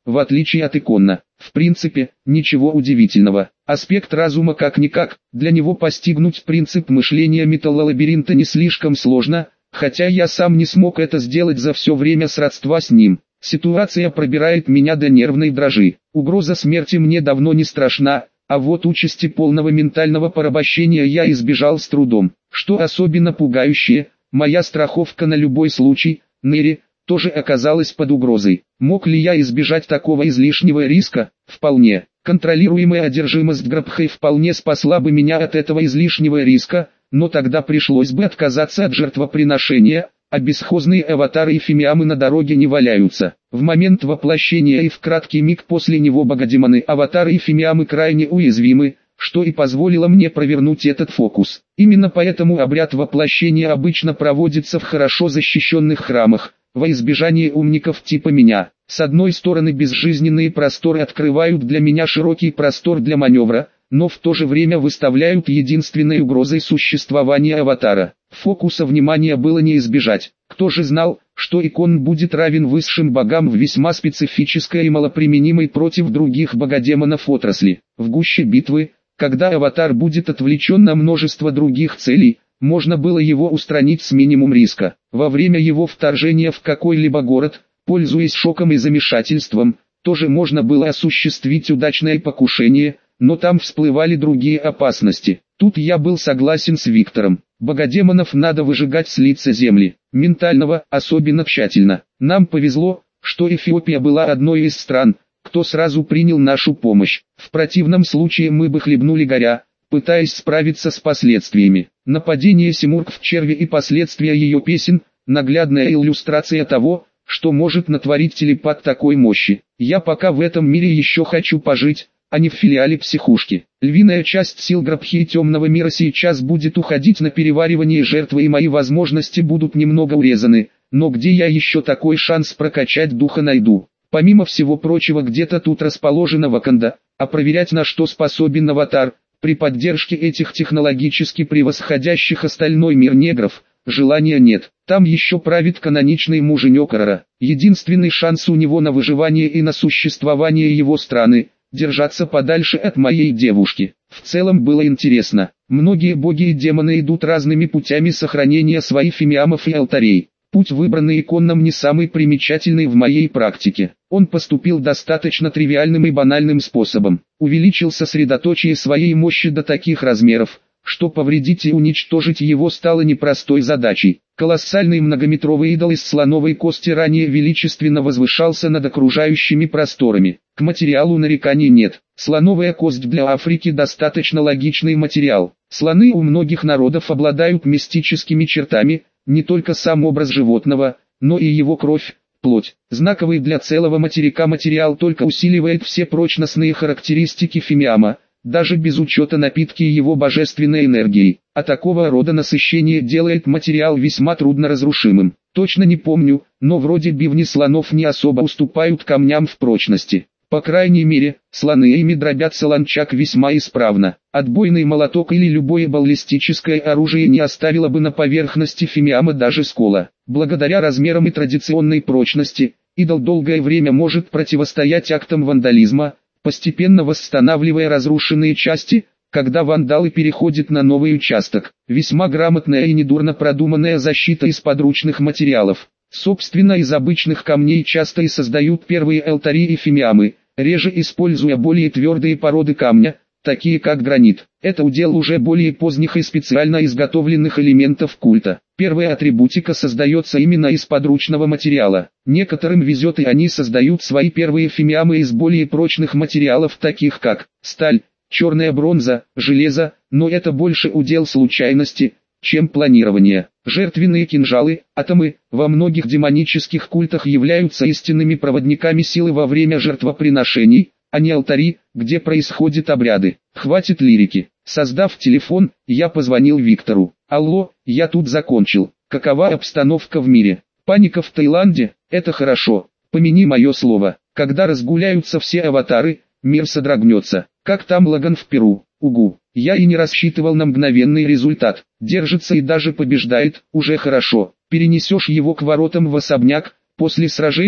в отличие от иконна. В принципе, ничего удивительного. Аспект разума как-никак, для него постигнуть принцип мышления металлолабиринта не слишком сложно, хотя я сам не смог это сделать за все время сродства с ним. Ситуация пробирает меня до нервной дрожи. Угроза смерти мне давно не страшна, а вот участи полного ментального порабощения я избежал с трудом. Что особенно пугающее, моя страховка на любой случай, Нэри, тоже оказалась под угрозой. Мог ли я избежать такого излишнего риска? Вполне. Контролируемая одержимость Грабхей вполне спасла бы меня от этого излишнего риска, но тогда пришлось бы отказаться от жертвоприношения, а бесхозные аватары и фимиамы на дороге не валяются. В момент воплощения и в краткий миг после него богодемоны аватары и фимиамы крайне уязвимы, что и позволило мне провернуть этот фокус. Именно поэтому обряд воплощения обычно проводится в хорошо защищенных храмах, во избежание умников типа меня. С одной стороны безжизненные просторы открывают для меня широкий простор для маневра, но в то же время выставляют единственной угрозой существования аватара. Фокуса внимания было не избежать. Кто же знал, что икон будет равен высшим богам в весьма специфической и малоприменимой против других богодемонов отрасли. В гуще битвы, когда аватар будет отвлечен на множество других целей, можно было его устранить с минимум риска. Во время его вторжения в какой-либо город, пользуясь шоком и замешательством, тоже можно было осуществить удачное покушение, но там всплывали другие опасности. Тут я был согласен с Виктором. Богодемонов надо выжигать с лица земли, ментального особенно тщательно. Нам повезло, что Эфиопия была одной из стран, кто сразу принял нашу помощь. В противном случае мы бы хлебнули горя, пытаясь справиться с последствиями. Нападение Симург в черви и последствия ее песен – наглядная иллюстрация того, что может натворить телепат такой мощи. Я пока в этом мире еще хочу пожить, а не в филиале психушки. Львиная часть сил Грабхи темного мира сейчас будет уходить на переваривание жертвы, и мои возможности будут немного урезаны, но где я еще такой шанс прокачать духа найду? Помимо всего прочего, где-то тут расположена Ваканда, а проверять, на что способен аватар, при поддержке этих технологически превосходящих остальной мир негров, желания нет. Там еще правит каноничный муженек Арара. Единственный шанс у него на выживание и на существование его страны – держаться подальше от моей девушки. В целом было интересно. Многие боги и демоны идут разными путями сохранения своих фимиамов и алтарей. Путь, выбранный иконном, не самый примечательный в моей практике. Он поступил достаточно тривиальным и банальным способом. Увеличил сосредоточие своей мощи до таких размеров, что повредить и уничтожить его стало непростой задачей. Колоссальный многометровый идол из слоновой кости ранее величественно возвышался над окружающими просторами. К материалу нареканий нет. Слоновая кость для Африки достаточно логичный материал. Слоны у многих народов обладают мистическими чертами, не только сам образ животного, но и его кровь, плоть. Знаковый для целого материка материал только усиливает все прочностные характеристики фимиама, даже без учета напитки его божественной энергией. А такого рода насыщение делает материал весьма трудноразрушимым. Точно не помню, но вроде бивни слонов не особо уступают камням в прочности. По крайней мере, слоны ими дробят солончак весьма исправно. Отбойный молоток или любое баллистическое оружие не оставило бы на поверхности фимиама даже скола. Благодаря размерам и традиционной прочности, идол долгое время может противостоять актам вандализма, постепенно восстанавливая разрушенные части, когда вандалы переходят на новый участок. Весьма грамотная и недурно продуманная защита из подручных материалов. Собственно, из обычных камней часто и создают первые алтари и фимиамы, реже используя более твердые породы камня, такие как гранит. Это удел уже более поздних и специально изготовленных элементов культа. Первая атрибутика создается именно из подручного материала. Некоторым везет, и они создают свои первые фимиамы из более прочных материалов, таких как сталь, черная бронза, железо, но это больше удел случайности, чем планирование. Жертвенные кинжалы, атомы, во многих демонических культах являются истинными проводниками силы во время жертвоприношений, а не алтари, где происходят обряды. Хватит лирики. Создав телефон, я позвонил Виктору. Алло, я тут закончил. Какова обстановка в мире? Паника в Таиланде? Это хорошо. Помяни мое слово. Когда разгуляются все аватары, мир содрогнется. Как там Лаган в Перу? Угу. Я и не рассчитывал на мгновенный результат. Держится и даже побеждает, уже хорошо. Перенесешь его к воротам в особняк, после сражения,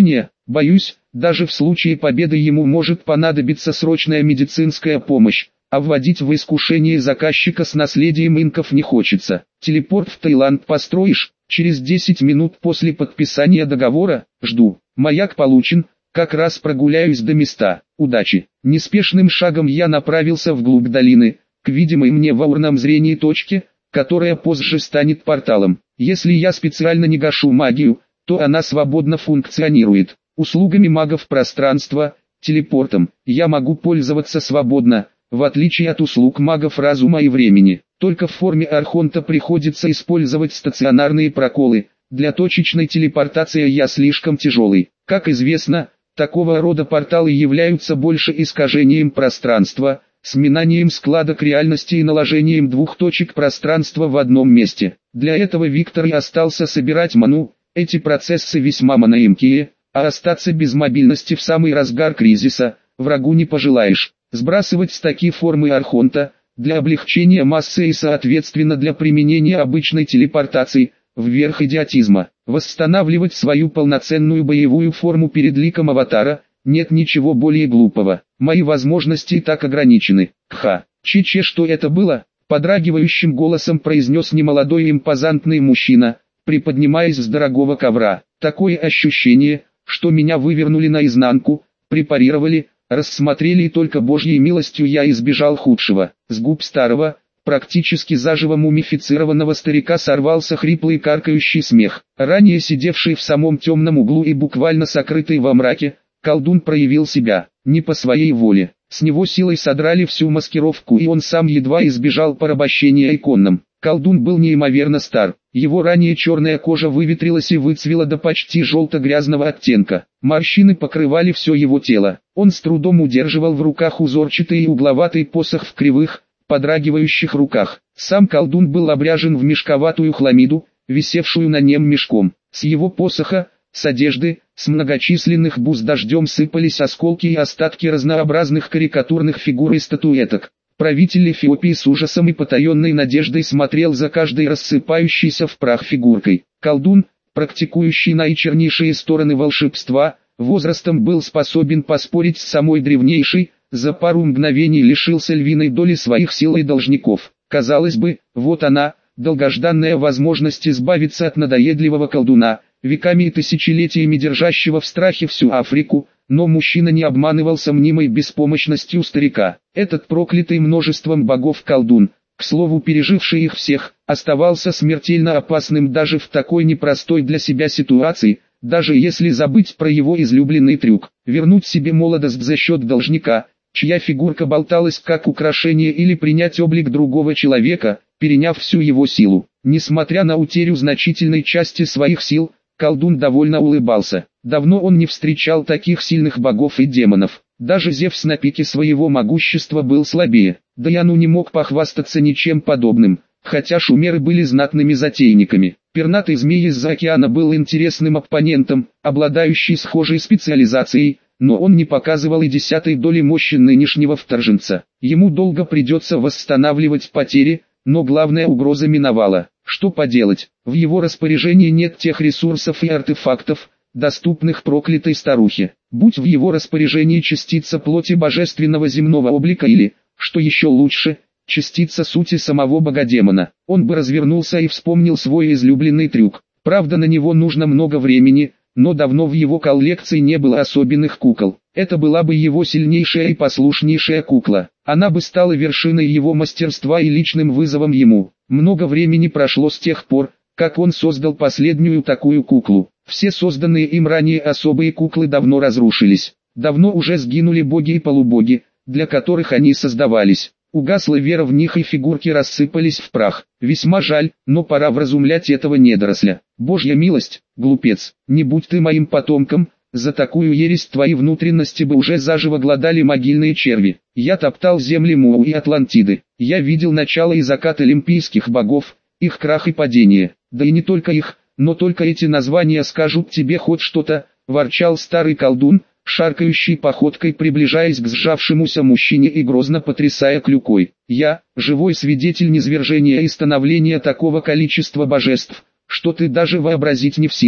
Боюсь, даже в случае победы ему может понадобиться срочная медицинская помощь, а вводить в искушение заказчика с наследием инков не хочется. Телепорт в Таиланд построишь? Через 10 минут после подписания договора, жду. Маяк получен, как раз прогуляюсь до места. Удачи. Неспешным шагом я направился вглубь долины, к видимой мне в аурном зрении точке, которая позже станет порталом. Если я специально не гашу магию, то она свободно функционирует. Услугами магов пространства, телепортом, я могу пользоваться свободно, в отличие от услуг магов разума и времени. Только в форме архонта приходится использовать стационарные проколы. Для точечной телепортации я слишком тяжелый. Как известно, такого рода порталы являются больше искажением пространства, сминанием складок реальности и наложением двух точек пространства в одном месте. Для этого Виктор и остался собирать ману. Эти процессы весьма маноемкие, а остаться без мобильности в самый разгар кризиса врагу не пожелаешь. Сбрасывать стаки формы архонта для облегчения массы и соответственно для применения обычной телепортации вверх идиотизма. Восстанавливать свою полноценную боевую форму перед ликом аватара нет ничего более глупого. Мои возможности и так ограничены. Кха. Че, что это было? Подрагивающим голосом произнес немолодой импозантный мужчина, приподнимаясь с дорогого ковра. Такое ощущение, что меня вывернули наизнанку, препарировали, рассмотрели и только Божьей милостью я избежал худшего. С губ старого, практически заживо мумифицированного старика сорвался хриплый каркающий смех. Ранее сидевший в самом темном углу и буквально сокрытый во мраке, колдун проявил себя, не по своей воле. С него силой содрали всю маскировку и он сам едва избежал порабощения иконным. Колдун был неимоверно стар, его ранее черная кожа выветрилась и выцвела до почти желто-грязного оттенка. Морщины покрывали все его тело. Он с трудом удерживал в руках узорчатый и угловатый посох в кривых, подрагивающих руках. Сам колдун был обряжен в мешковатую хламиду, висевшую на нем мешком. С его посоха, с одежды, с многочисленных бус дождем сыпались осколки и остатки разнообразных карикатурных фигур и статуэток. Правитель Эфиопии с ужасом и потаенной надеждой смотрел за каждой рассыпающейся в прах фигуркой. Колдун, практикующий наичернейшие стороны волшебства, возрастом был способен поспорить с самой древнейшей, за пару мгновений лишился львиной доли своих сил и должников. Казалось бы, вот она, долгожданная возможность избавиться от надоедливого колдуна, веками и тысячелетиями держащего в страхе всю Африку, но мужчина не обманывался мнимой беспомощностью старика. Этот проклятый множеством богов колдун, к слову переживший их всех, оставался смертельно опасным даже в такой непростой для себя ситуации, даже если забыть про его излюбленный трюк, вернуть себе молодость за счет должника, чья фигурка болталась как украшение, или принять облик другого человека, переняв всю его силу. Несмотря на утерю значительной части своих сил, колдун довольно улыбался. Давно он не встречал таких сильных богов и демонов. Даже Зевс на пике своего могущества был слабее. Даяну не мог похвастаться ничем подобным, хотя шумеры были знатными затейниками. Пернатый змей из-за океана был интересным оппонентом, обладающий схожей специализацией, но он не показывал и десятой доли мощи нынешнего вторженца. Ему долго придется восстанавливать потери, но главная угроза миновала. Что поделать, в его распоряжении нет тех ресурсов и артефактов, доступных проклятой старухе. Будь в его распоряжении частица плоти божественного земного облика или, что еще лучше, частица сути самого бога-демона, он бы развернулся и вспомнил свой излюбленный трюк. Правда, на него нужно много времени, но давно в его коллекции не было особенных кукол. Это была бы его сильнейшая и послушнейшая кукла. Она бы стала вершиной его мастерства и личным вызовом ему. Много времени прошло с тех пор, как он создал последнюю такую куклу. Все созданные им ранее особые куклы давно разрушились. Давно уже сгинули боги и полубоги, для которых они создавались. Угасла вера в них и фигурки рассыпались в прах. Весьма жаль, но пора вразумлять этого недоросля. Божья милость, глупец, не будь ты моим потомком, за такую ересь твои внутренности бы уже заживо глодали могильные черви. Я топтал земли Муу и Атлантиды. Я видел начало и закат олимпийских богов, их крах и падение. Да и не только их, но только эти названия скажут тебе хоть что-то, ворчал старый колдун, шаркающей походкой приближаясь к сжавшемуся мужчине и грозно потрясая клюкой. Я, живой свидетель низвержения и становления такого количества божеств, что ты даже вообразить не в силах.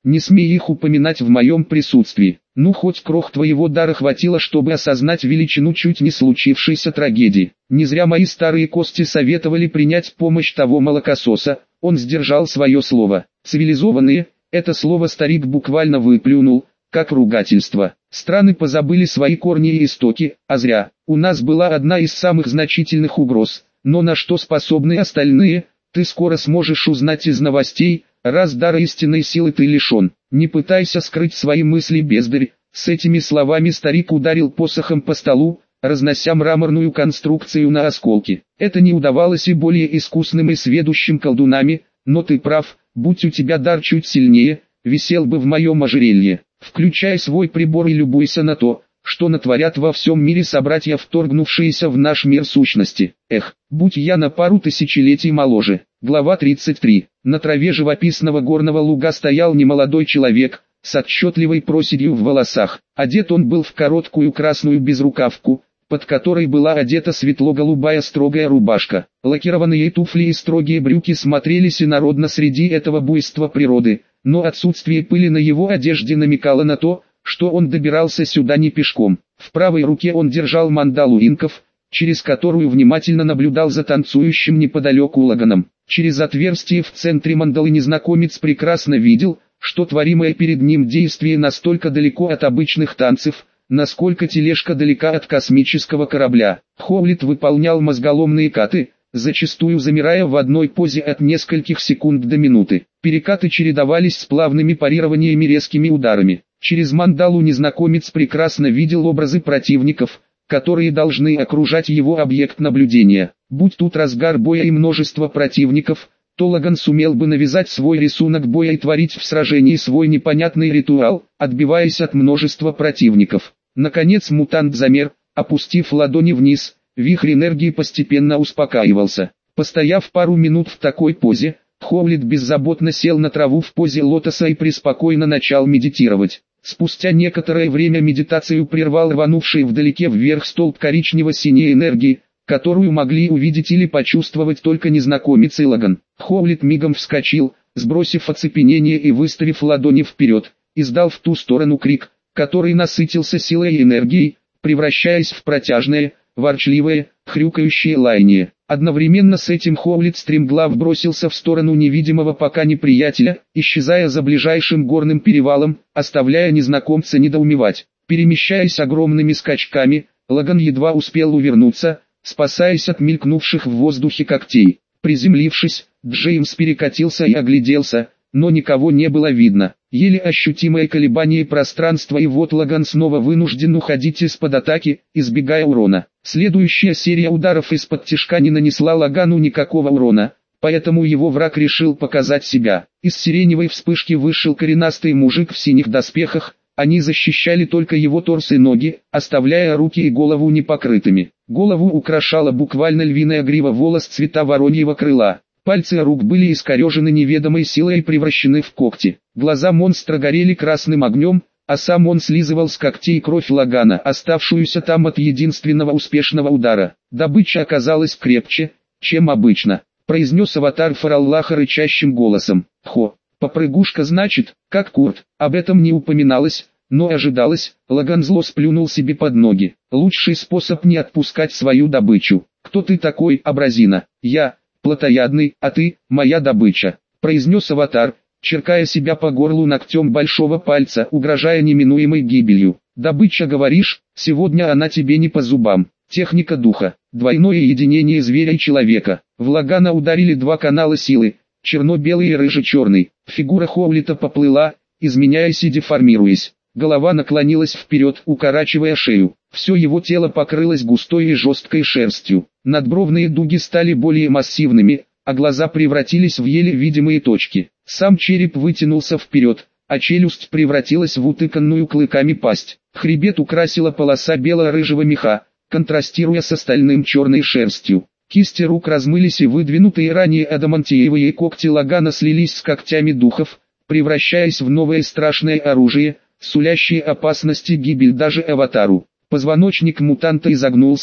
Не смей их упоминать в моем присутствии. Ну хоть крох твоего дара хватило, чтобы осознать величину чуть не случившейся трагедии. Не зря мои старые кости советовали принять помощь того молокососа, он сдержал свое слово. Цивилизованные, это слово старик буквально выплюнул, как ругательство. Страны позабыли свои корни и истоки, а зря. У нас была одна из самых значительных угроз, но на что способны остальные, ты скоро сможешь узнать из новостей, раз дара истинной силы ты лишен. Не пытайся скрыть свои мысли, бездарь. С этими словами старик ударил посохом по столу, разнося мраморную конструкцию на осколки. Это не удавалось и более искусным и сведущим колдунами, но ты прав, будь у тебя дар чуть сильнее, висел бы в моем ожерелье. Включай свой прибор и любуйся на то, что натворят во всем мире собратья, вторгнувшиеся в наш мир сущности. Эх, будь я на пару тысячелетий моложе. Глава 33. На траве живописного горного луга стоял немолодой человек, с отчетливой проседью в волосах. Одет он был в короткую красную безрукавку, под которой была одета светло-голубая строгая рубашка. Лакированные туфли и строгие брюки смотрелись инородно среди этого буйства природы, но отсутствие пыли на его одежде намекало на то, что он добирался сюда не пешком. В правой руке он держал мандалу инков, через которую внимательно наблюдал за танцующим неподалеку Лаганом. Через отверстие в центре мандалы незнакомец прекрасно видел, что творимое перед ним действие настолько далеко от обычных танцев, насколько тележка далека от космического корабля. Хоулит выполнял мозголомные каты, зачастую замирая в одной позе от нескольких секунд до минуты. Перекаты чередовались с плавными парированиями и резкими ударами. Через мандалу незнакомец прекрасно видел образы противников, которые должны окружать его объект наблюдения. Будь тут разгар боя и множество противников, то Лаган сумел бы навязать свой рисунок боя и творить в сражении свой непонятный ритуал, отбиваясь от множества противников. Наконец мутант замер, опустив ладони вниз, вихрь энергии постепенно успокаивался. Постояв пару минут в такой позе, Хоулит беззаботно сел на траву в позе лотоса и преспокойно начал медитировать. Спустя некоторое время медитацию прервал рванувший вдалеке вверх столб коричнево-синей энергии, которую могли увидеть или почувствовать только незнакомец и Лаган. Хоулит мигом вскочил, сбросив оцепенение и выставив ладони вперед, издал в ту сторону крик, который насытился силой и энергией, превращаясь в протяжное, ворчливое, хрюкающее лаяние. Одновременно с этим Хоулит стремглав бросился в сторону невидимого пока неприятеля, исчезая за ближайшим горным перевалом, оставляя незнакомца недоумевать. Перемещаясь огромными скачками, Лаган едва успел увернуться, спасаясь от мелькнувших в воздухе когтей. Приземлившись, Джеймс перекатился и огляделся, но никого не было видно. Еле ощутимое колебание пространства, и вот Лаган снова вынужден уходить из-под атаки, избегая урона. Следующая серия ударов из-под тишка не нанесла Лагану никакого урона, поэтому его враг решил показать себя. Из сиреневой вспышки вышел коренастый мужик в синих доспехах, они защищали только его торс и ноги, оставляя руки и голову непокрытыми. Голову украшала буквально львиная грива волос цвета вороньего крыла. Пальцы рук были искорежены неведомой силой и превращены в когти. Глаза монстра горели красным огнем, а сам он слизывал с когтей кровь Лагана, оставшуюся там от единственного успешного удара. Добыча оказалась крепче, чем обычно, произнес аватар Фараллаха рычащим голосом. Хо, попрыгушка значит, как Курт. Об этом не упоминалось, но ожидалось. Лаган зло сплюнул себе под ноги. Лучший способ не отпускать свою добычу. Кто ты такой, абразина? Я, плотоядный, а ты, моя добыча, произнес аватар, черкая себя по горлу ногтем большого пальца, угрожая неминуемой гибелью. Добыча, говоришь, сегодня она тебе не по зубам. Техника духа, двойное единение зверя и человека. В Лагана ударили два канала силы, черно-белый и рыже-черный. Фигура Хоулита поплыла, изменяясь и деформируясь. Голова наклонилась вперед, укорачивая шею. Все его тело покрылось густой и жесткой шерстью. Надбровные дуги стали более массивными, а глаза превратились в еле видимые точки. Сам череп вытянулся вперед, а челюсть превратилась в утыканную клыками пасть. Хребет украсила полоса бело-рыжего меха, контрастируя с остальным черной шерстью. Кисти рук размылись, и выдвинутые ранее адамантиевые когти Лагана слились с когтями духов, превращаясь в новое страшное оружие, сулящее опасность и гибель даже аватару. Позвоночник мутанта изогнулся,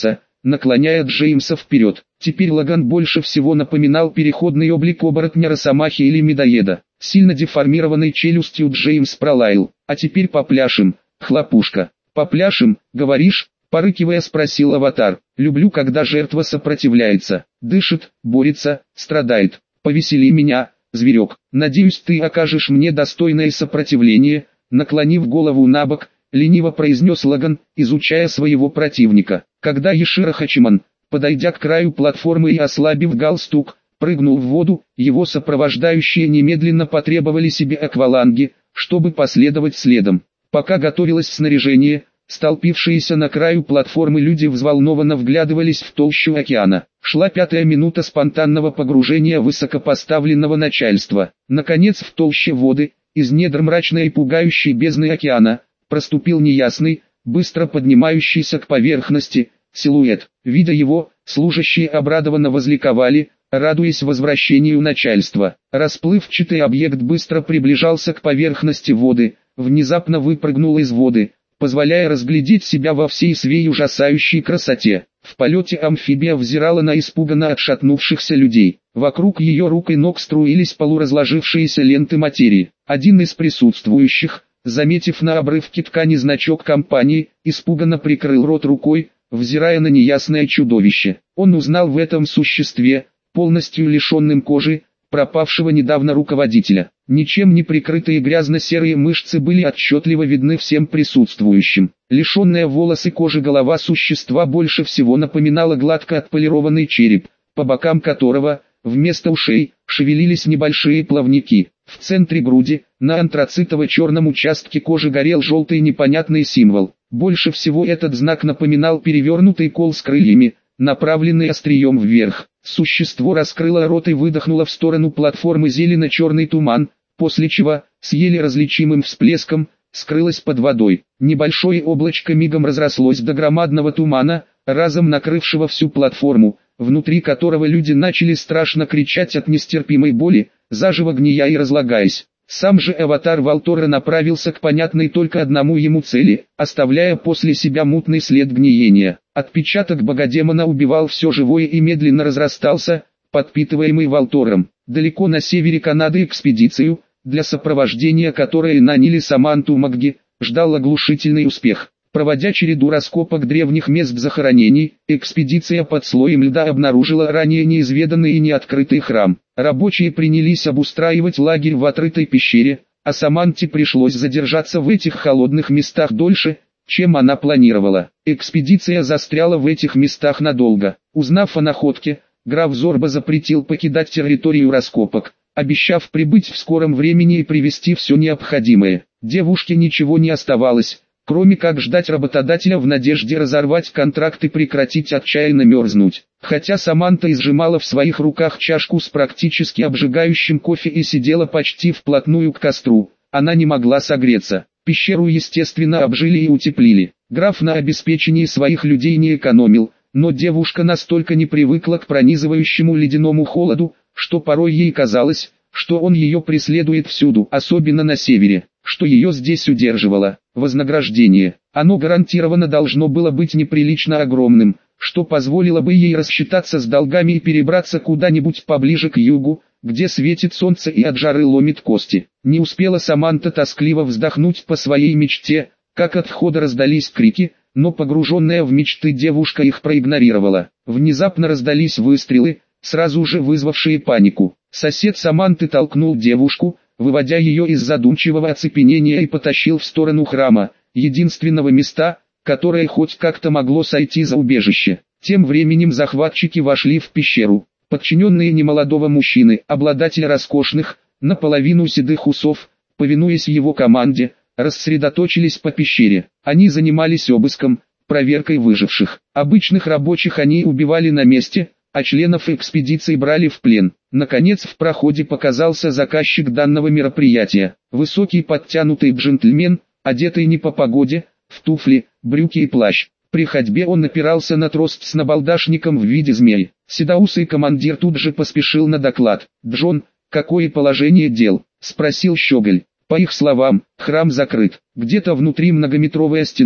наклоняя Джеймса вперед. Теперь Лаган больше всего напоминал переходный облик оборотня росомахи или медоеда. Сильно деформированной челюстью Джеймс пролаял: «А теперь попляшем, хлопушка». «Попляшем, говоришь?» — порыкивая спросил Аватар. «Люблю, когда жертва сопротивляется, дышит, борется, страдает. Повесели меня, зверек. Надеюсь, ты окажешь мне достойное сопротивление». Наклонив голову набок, лениво произнес Лаган, изучая своего противника. Когда Ешира Хачиман, подойдя к краю платформы и ослабив галстук, прыгнул в воду, его сопровождающие немедленно потребовали себе акваланги, чтобы последовать следом. Пока готовилось снаряжение, столпившиеся на краю платформы люди взволнованно вглядывались в толщу океана. Шла 5-я минута спонтанного погружения высокопоставленного начальства. Наконец, в толще воды, из недр мрачной и пугающей бездны океана, проступил неясный, быстро поднимающийся к поверхности, силуэт. Видя его, служащие обрадованно возликовали, радуясь возвращению начальства. Расплывчатый объект быстро приближался к поверхности воды, внезапно выпрыгнул из воды, позволяя разглядеть себя во всей своей ужасающей красоте. В полете амфибия взирала на испуганно отшатнувшихся людей. Вокруг ее рук и ног струились полуразложившиеся ленты материи. Один из присутствующих, заметив на обрывке ткани значок компании, испуганно прикрыл рот рукой, взирая на неясное чудовище. Он узнал в этом существе, полностью лишенным кожи, пропавшего недавно руководителя. Ничем не прикрытые грязно-серые мышцы были отчетливо видны всем присутствующим. Лишенная волос и кожи голова существа больше всего напоминала гладко отполированный череп, по бокам которого, вместо ушей, шевелились небольшие плавники. В центре груди, на антрацитово-черном участке кожи горел желтый непонятный символ. Больше всего этот знак напоминал перевернутый кол с крыльями, направленный острием вверх. Существо раскрыло рот и выдохнуло в сторону платформы зелено-черный туман, после чего, с еле различимым всплеском, скрылось под водой. Небольшое облачко мигом разрослось до громадного тумана, разом накрывшего всю платформу, внутри которого люди начали страшно кричать от нестерпимой боли, заживо гния и разлагаясь. Сам же аватар Валтора направился к понятной только одному ему цели, оставляя после себя мутный след гниения. Отпечаток богодемона убивал все живое и медленно разрастался, подпитываемый Валтором. Далеко на севере Канады экспедицию, для сопровождения которой наняли Саманту Макги, ждал оглушительный успех. Проводя череду раскопок древних мест захоронений, экспедиция под слоем льда обнаружила ранее неизведанный и неоткрытый храм. Рабочие принялись обустраивать лагерь в отрытой пещере, а Саманте пришлось задержаться в этих холодных местах дольше, чем она планировала. Экспедиция застряла в этих местах надолго. Узнав о находке, граф Зорба запретил покидать территорию раскопок, обещав прибыть в скором времени и привезти все необходимое. Девушке ничего не оставалось, кроме как ждать работодателя в надежде разорвать контракт и прекратить отчаянно мерзнуть. Хотя Саманта изжимала в своих руках чашку с практически обжигающим кофе и сидела почти вплотную к костру, она не могла согреться. Пещеру естественно обжили и утеплили. Граф на обеспечении своих людей не экономил, но девушка настолько не привыкла к пронизывающему ледяному холоду, что порой ей казалось, что он ее преследует всюду, особенно на севере. Что ее здесь удерживало? Вознаграждение. Оно гарантированно должно было быть неприлично огромным, что позволило бы ей рассчитаться с долгами и перебраться куда-нибудь поближе к югу, где светит солнце и от жары ломит кости. Не успела Саманта тоскливо вздохнуть по своей мечте, как от входа раздались крики, но погруженная в мечты девушка их проигнорировала. Внезапно раздались выстрелы, сразу же вызвавшие панику. Сосед Саманты толкнул девушку, выводя ее из задумчивого оцепенения, и потащил в сторону храма, единственного места, которое хоть как-то могло сойти за убежище. Тем временем захватчики вошли в пещеру. Подчиненные немолодого мужчины, обладателя роскошных, наполовину седых усов, повинуясь его команде, рассредоточились по пещере. Они занимались обыском, проверкой выживших. Обычных рабочих они убивали на месте, а членов экспедиции брали в плен. Наконец в проходе показался заказчик данного мероприятия. Высокий подтянутый джентльмен, одетый не по погоде, в туфли, брюки и плащ. При ходьбе он опирался на трост с набалдашником в виде змеи. Седоусый командир тут же поспешил на доклад. «Джон, какое положение дел?» — спросил Щеголь. По их словам, храм закрыт. Где-то внутри многометровая стена,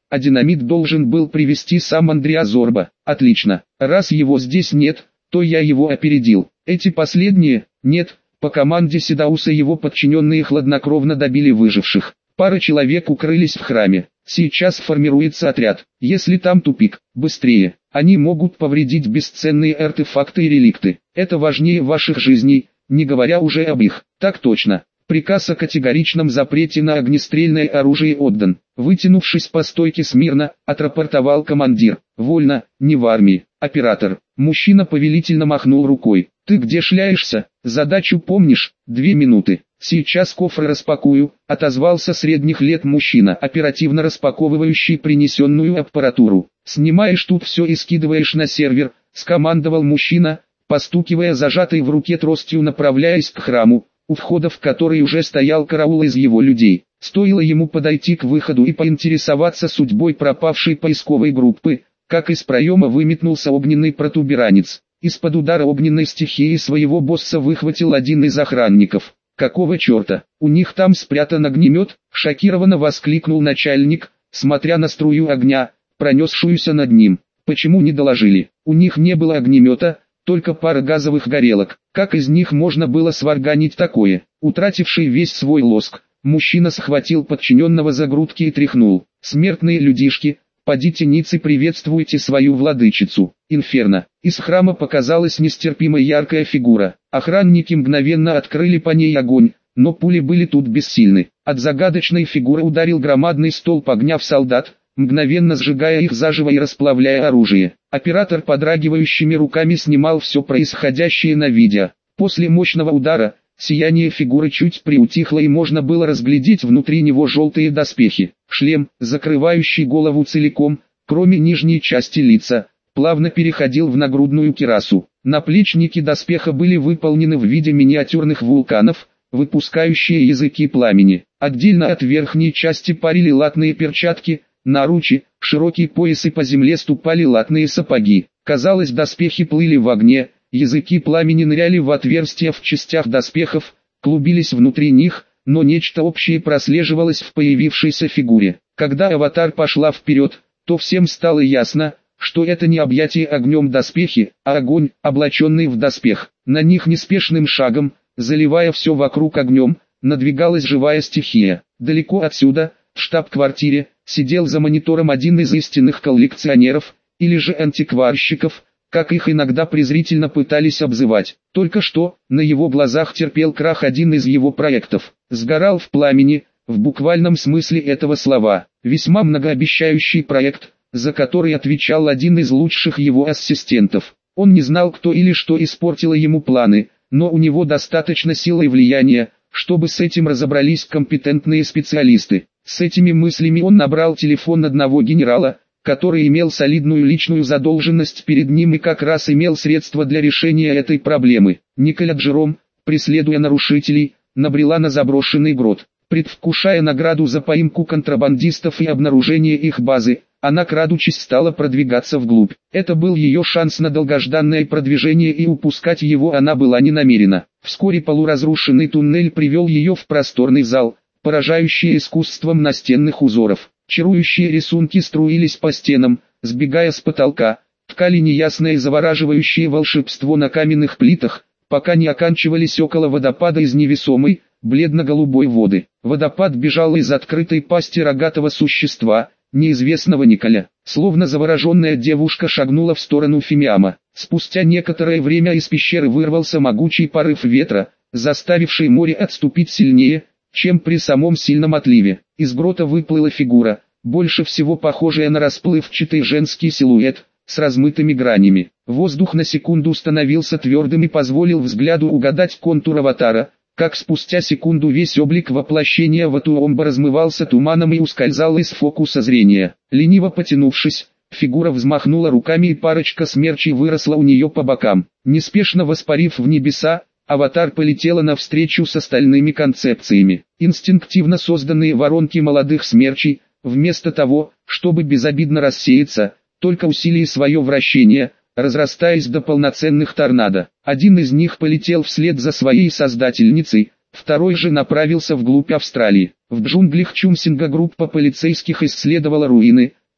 а динамит должен был привезти сам Андреа Зорба. Отлично. Раз его здесь нет, то я его опередил. Эти последние, нет, по команде Седауса его подчиненные хладнокровно добили выживших. Пара человек укрылись в храме. Сейчас формируется отряд. Если там тупик, быстрее. Они могут повредить бесценные артефакты и реликты. Это важнее ваших жизней, не говоря уже об их. Так точно. Приказ о категоричном запрете на огнестрельное оружие отдан. Вытянувшись по стойке смирно, отрапортовал командир. Вольно, не в армии. Оператор. Мужчина повелительно махнул рукой. Ты где шляешься? Задачу помнишь? 2 минуты. Сейчас кофры распакую, отозвался средних лет мужчина, оперативно распаковывающий принесенную аппаратуру. Снимаешь тут все и скидываешь на сервер, скомандовал мужчина, постукивая зажатой в руке тростью, направляясь к храму, у входа в который уже стоял караул из его людей. Стоило ему подойти к выходу и поинтересоваться судьбой пропавшей поисковой группы, как из проема выметнулся огненный протуберанец. Из-под удара огненной стихии своего босса выхватил один из охранников. «Какого черта? У них там спрятан огнемет?» — шокированно воскликнул начальник, смотря на струю огня, пронесшуюся над ним. «Почему не доложили? У них не было огнемета, только пара газовых горелок. Как из них можно было сварганить такое?» Утративший весь свой лоск, мужчина схватил подчиненного за грудки и тряхнул. «Смертные людишки, подите ниц и приветствуйте свою владычицу». Инферно. Из храма показалась нестерпимо яркая фигура. Охранники мгновенно открыли по ней огонь, но пули были тут бессильны. От загадочной фигуры ударил громадный столб огня в солдат, мгновенно сжигая их заживо и расплавляя оружие. Оператор подрагивающими руками снимал все происходящее на видео. После мощного удара, сияние фигуры чуть приутихло и можно было разглядеть внутри него желтые доспехи. Шлем, закрывающий голову целиком, кроме нижней части лица, плавно переходил в нагрудную кирасу. Наплечники доспеха были выполнены в виде миниатюрных вулканов, выпускающие языки пламени. Отдельно от верхней части парили латные перчатки, наручи, широкий пояс и по земле ступали латные сапоги. Казалось, доспехи плыли в огне, языки пламени ныряли в отверстия в частях доспехов, клубились внутри них, но нечто общее прослеживалось в появившейся фигуре. Когда аватар пошла вперед, то всем стало ясно, что это не объятие огнем доспехи, а огонь, облаченный в доспех. На них неспешным шагом, заливая все вокруг огнем, надвигалась живая стихия. Далеко отсюда, в штаб-квартире, сидел за монитором один из истинных коллекционеров, или же антикварщиков, как их иногда презрительно пытались обзывать. Только что, на его глазах терпел крах один из его проектов. Сгорал в пламени, в буквальном смысле этого слова. Весьма многообещающий проект, за который отвечал один из лучших его ассистентов. Он не знал, кто или что испортило ему планы, но у него достаточно силы и влияния, чтобы с этим разобрались компетентные специалисты. С этими мыслями он набрал телефон одного генерала, который имел солидную личную задолженность перед ним и как раз имел средства для решения этой проблемы. Николя Джером, преследуя нарушителей, набрела на заброшенный грот. Предвкушая награду за поимку контрабандистов и обнаружение их базы, она крадучись стала продвигаться вглубь. Это был ее шанс на долгожданное продвижение, и упускать его она была не намерена. Вскоре полуразрушенный туннель привел ее в просторный зал, поражающий искусством настенных узоров. Чарующие рисунки струились по стенам, сбегая с потолка, ткали неясное и завораживающее волшебство на каменных плитах, пока не оканчивались около водопада из невесомой, бледно-голубой воды. Водопад бежал из открытой пасти рогатого существа, неизвестного Николя. Словно завороженная девушка шагнула в сторону Фимиама. Спустя некоторое время из пещеры вырвался могучий порыв ветра, заставивший море отступить сильнее, чем при самом сильном отливе. Из грота выплыла фигура, больше всего похожая на расплывчатый женский силуэт, с размытыми гранями. Воздух на секунду становился твердым и позволил взгляду угадать контур аватара, как спустя секунду весь облик воплощения Ватуомба размывался туманом и ускользал из фокуса зрения. Лениво потянувшись, фигура взмахнула руками, и парочка смерчей выросла у нее по бокам. Неспешно воспарив в небеса, аватар полетела навстречу с остальными концепциями. Инстинктивно созданные воронки молодых смерчей, вместо того, чтобы безобидно рассеяться, только усилили свое вращение, разрастаясь до полноценных торнадо. Один из них полетел вслед за своей создательницей, второй же направился вглубь Австралии. В джунглях Чумсинга группа полицейских исследовала руины,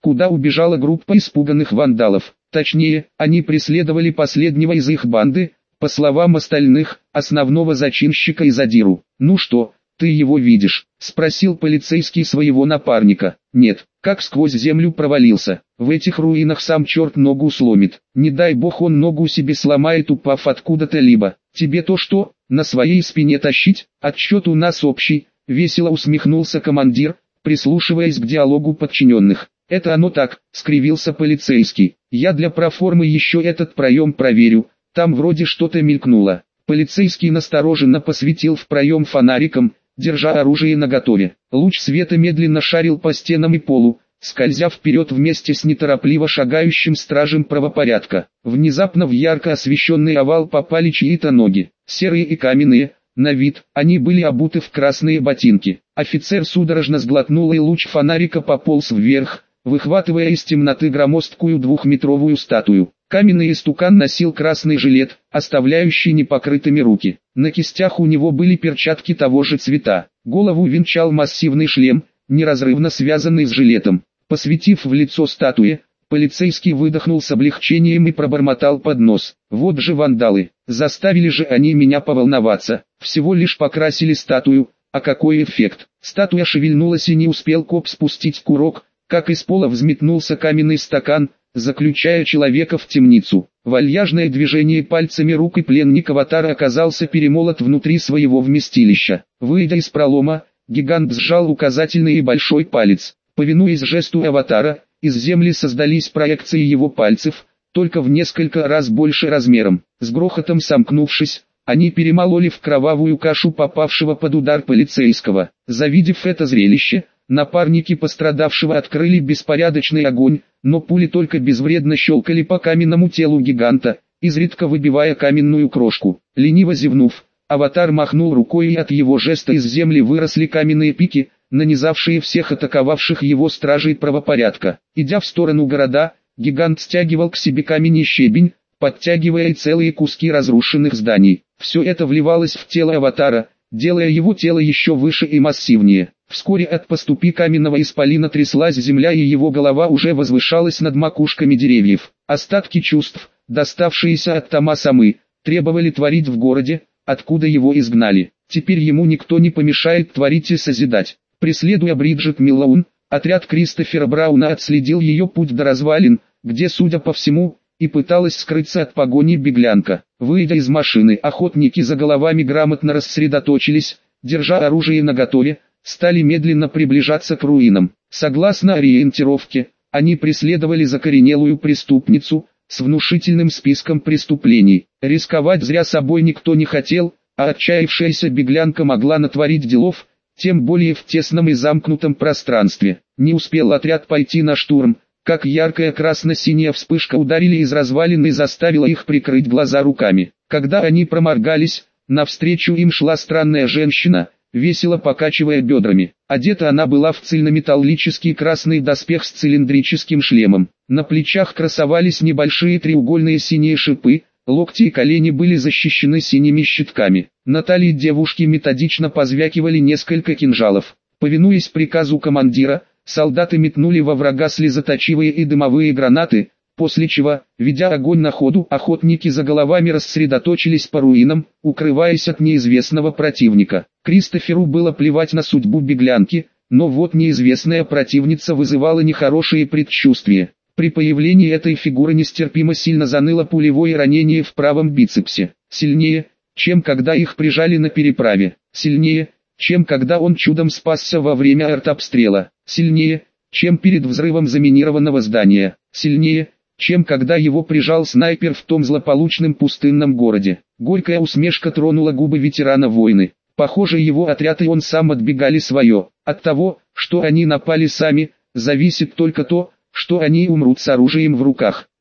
куда убежала группа испуганных вандалов. Точнее, они преследовали последнего из их банды, по словам остальных, основного зачинщика и задиру. «Ну что, ты его видишь?» – спросил полицейский своего напарника. «Нет, как сквозь землю провалился. В этих руинах сам черт ногу сломит. Не дай бог он ногу себе сломает, упав откуда-то либо. Тебе-то что, на своей спине тащить? Отсчет у нас общий», – весело усмехнулся командир, прислушиваясь к диалогу подчиненных. «Это оно так», – скривился полицейский. «Я для проформы еще этот проем проверю, там вроде что-то мелькнуло». Полицейский настороженно посветил в проем фонариком, держа оружие наготове. Луч света медленно шарил по стенам и полу, скользя вперед вместе с неторопливо шагающим стражем правопорядка. Внезапно в ярко освещенный овал попали чьи-то ноги, серые и каменные. На вид, они были обуты в красные ботинки. Офицер судорожно сглотнул, и луч фонарика пополз вверх, выхватывая из темноты громоздкую двухметровую статую. Каменный истукан носил красный жилет, оставляющий непокрытыми руки. На кистях у него были перчатки того же цвета. Голову венчал массивный шлем, неразрывно связанный с жилетом. Посветив в лицо статуе, полицейский выдохнул с облегчением и пробормотал под нос: «Вот же вандалы, заставили же они меня поволноваться, всего лишь покрасили статую, а какой эффект!» Статуя шевельнулась, и не успел коп спустить курок, как из пола взметнулся каменный стакан, заключая человека в темницу. Вальяжное движение пальцами рук, и пленник аватара оказался перемолот внутри своего вместилища. Выйдя из пролома, гигант сжал указательный и большой палец. Повинуясь жесту аватара, из земли создались проекции его пальцев, только в несколько раз больше размером. С грохотом сомкнувшись, они перемололи в кровавую кашу попавшего под удар полицейского. Завидев это зрелище, напарники пострадавшего открыли беспорядочный огонь, но пули только безвредно щелкали по каменному телу гиганта, изредка выбивая каменную крошку. Лениво зевнув, аватар махнул рукой, и от его жеста из земли выросли каменные пики, нанизавшие всех атаковавших его стражей правопорядка. Идя в сторону города, гигант стягивал к себе камень и щебень, подтягивая и целые куски разрушенных зданий. Все это вливалось в тело аватара, делая его тело еще выше и массивнее. Вскоре от поступи каменного исполина тряслась земля, и его голова уже возвышалась над макушками деревьев. Остатки чувств, доставшиеся от Тома-самы, требовали творить в городе, откуда его изгнали. Теперь ему никто не помешает творить и созидать. Преследуя Бриджит Миллоун, отряд Кристофера Брауна отследил ее путь до развалин, где, судя по всему, и пыталась скрыться от погони беглянка. Выйдя из машины, охотники за головами грамотно рассредоточились, держа оружие наготове, стали медленно приближаться к руинам. Согласно ориентировке, они преследовали закоренелую преступницу с внушительным списком преступлений. Рисковать зря собой никто не хотел, а отчаявшаяся беглянка могла натворить делов, тем более в тесном и замкнутом пространстве. Не успел отряд пойти на штурм, как яркая красно-синяя вспышка ударили из развалин и заставила их прикрыть глаза руками. Когда они проморгались, навстречу им шла странная женщина, весело покачивая бедрами. Одета она была в цельнометаллический красный доспех с цилиндрическим шлемом. На плечах красовались небольшие треугольные синие шипы, локти и колени были защищены синими щитками. На талии девушки методично позвякивали несколько кинжалов. Повинуясь приказу командира, солдаты метнули во врага слезоточивые и дымовые гранаты, после чего, ведя огонь на ходу, охотники за головами рассредоточились по руинам, укрываясь от неизвестного противника. Кристоферу было плевать на судьбу беглянки, но вот неизвестная противница вызывала нехорошие предчувствия. При появлении этой фигуры нестерпимо сильно заныло пулевое ранение в правом бицепсе. Сильнее, чем когда их прижали на переправе. Сильнее, чем когда он чудом спасся во время артобстрела. Сильнее, чем перед взрывом заминированного здания. Сильнее, чем когда его прижал снайпер в том злополучном пустынном городе. Горькая усмешка тронула губы ветерана войны. Похоже, его отряд и он сам отбегали свое. От того, что они напали сами, зависит только то, что они умрут с оружием в руках.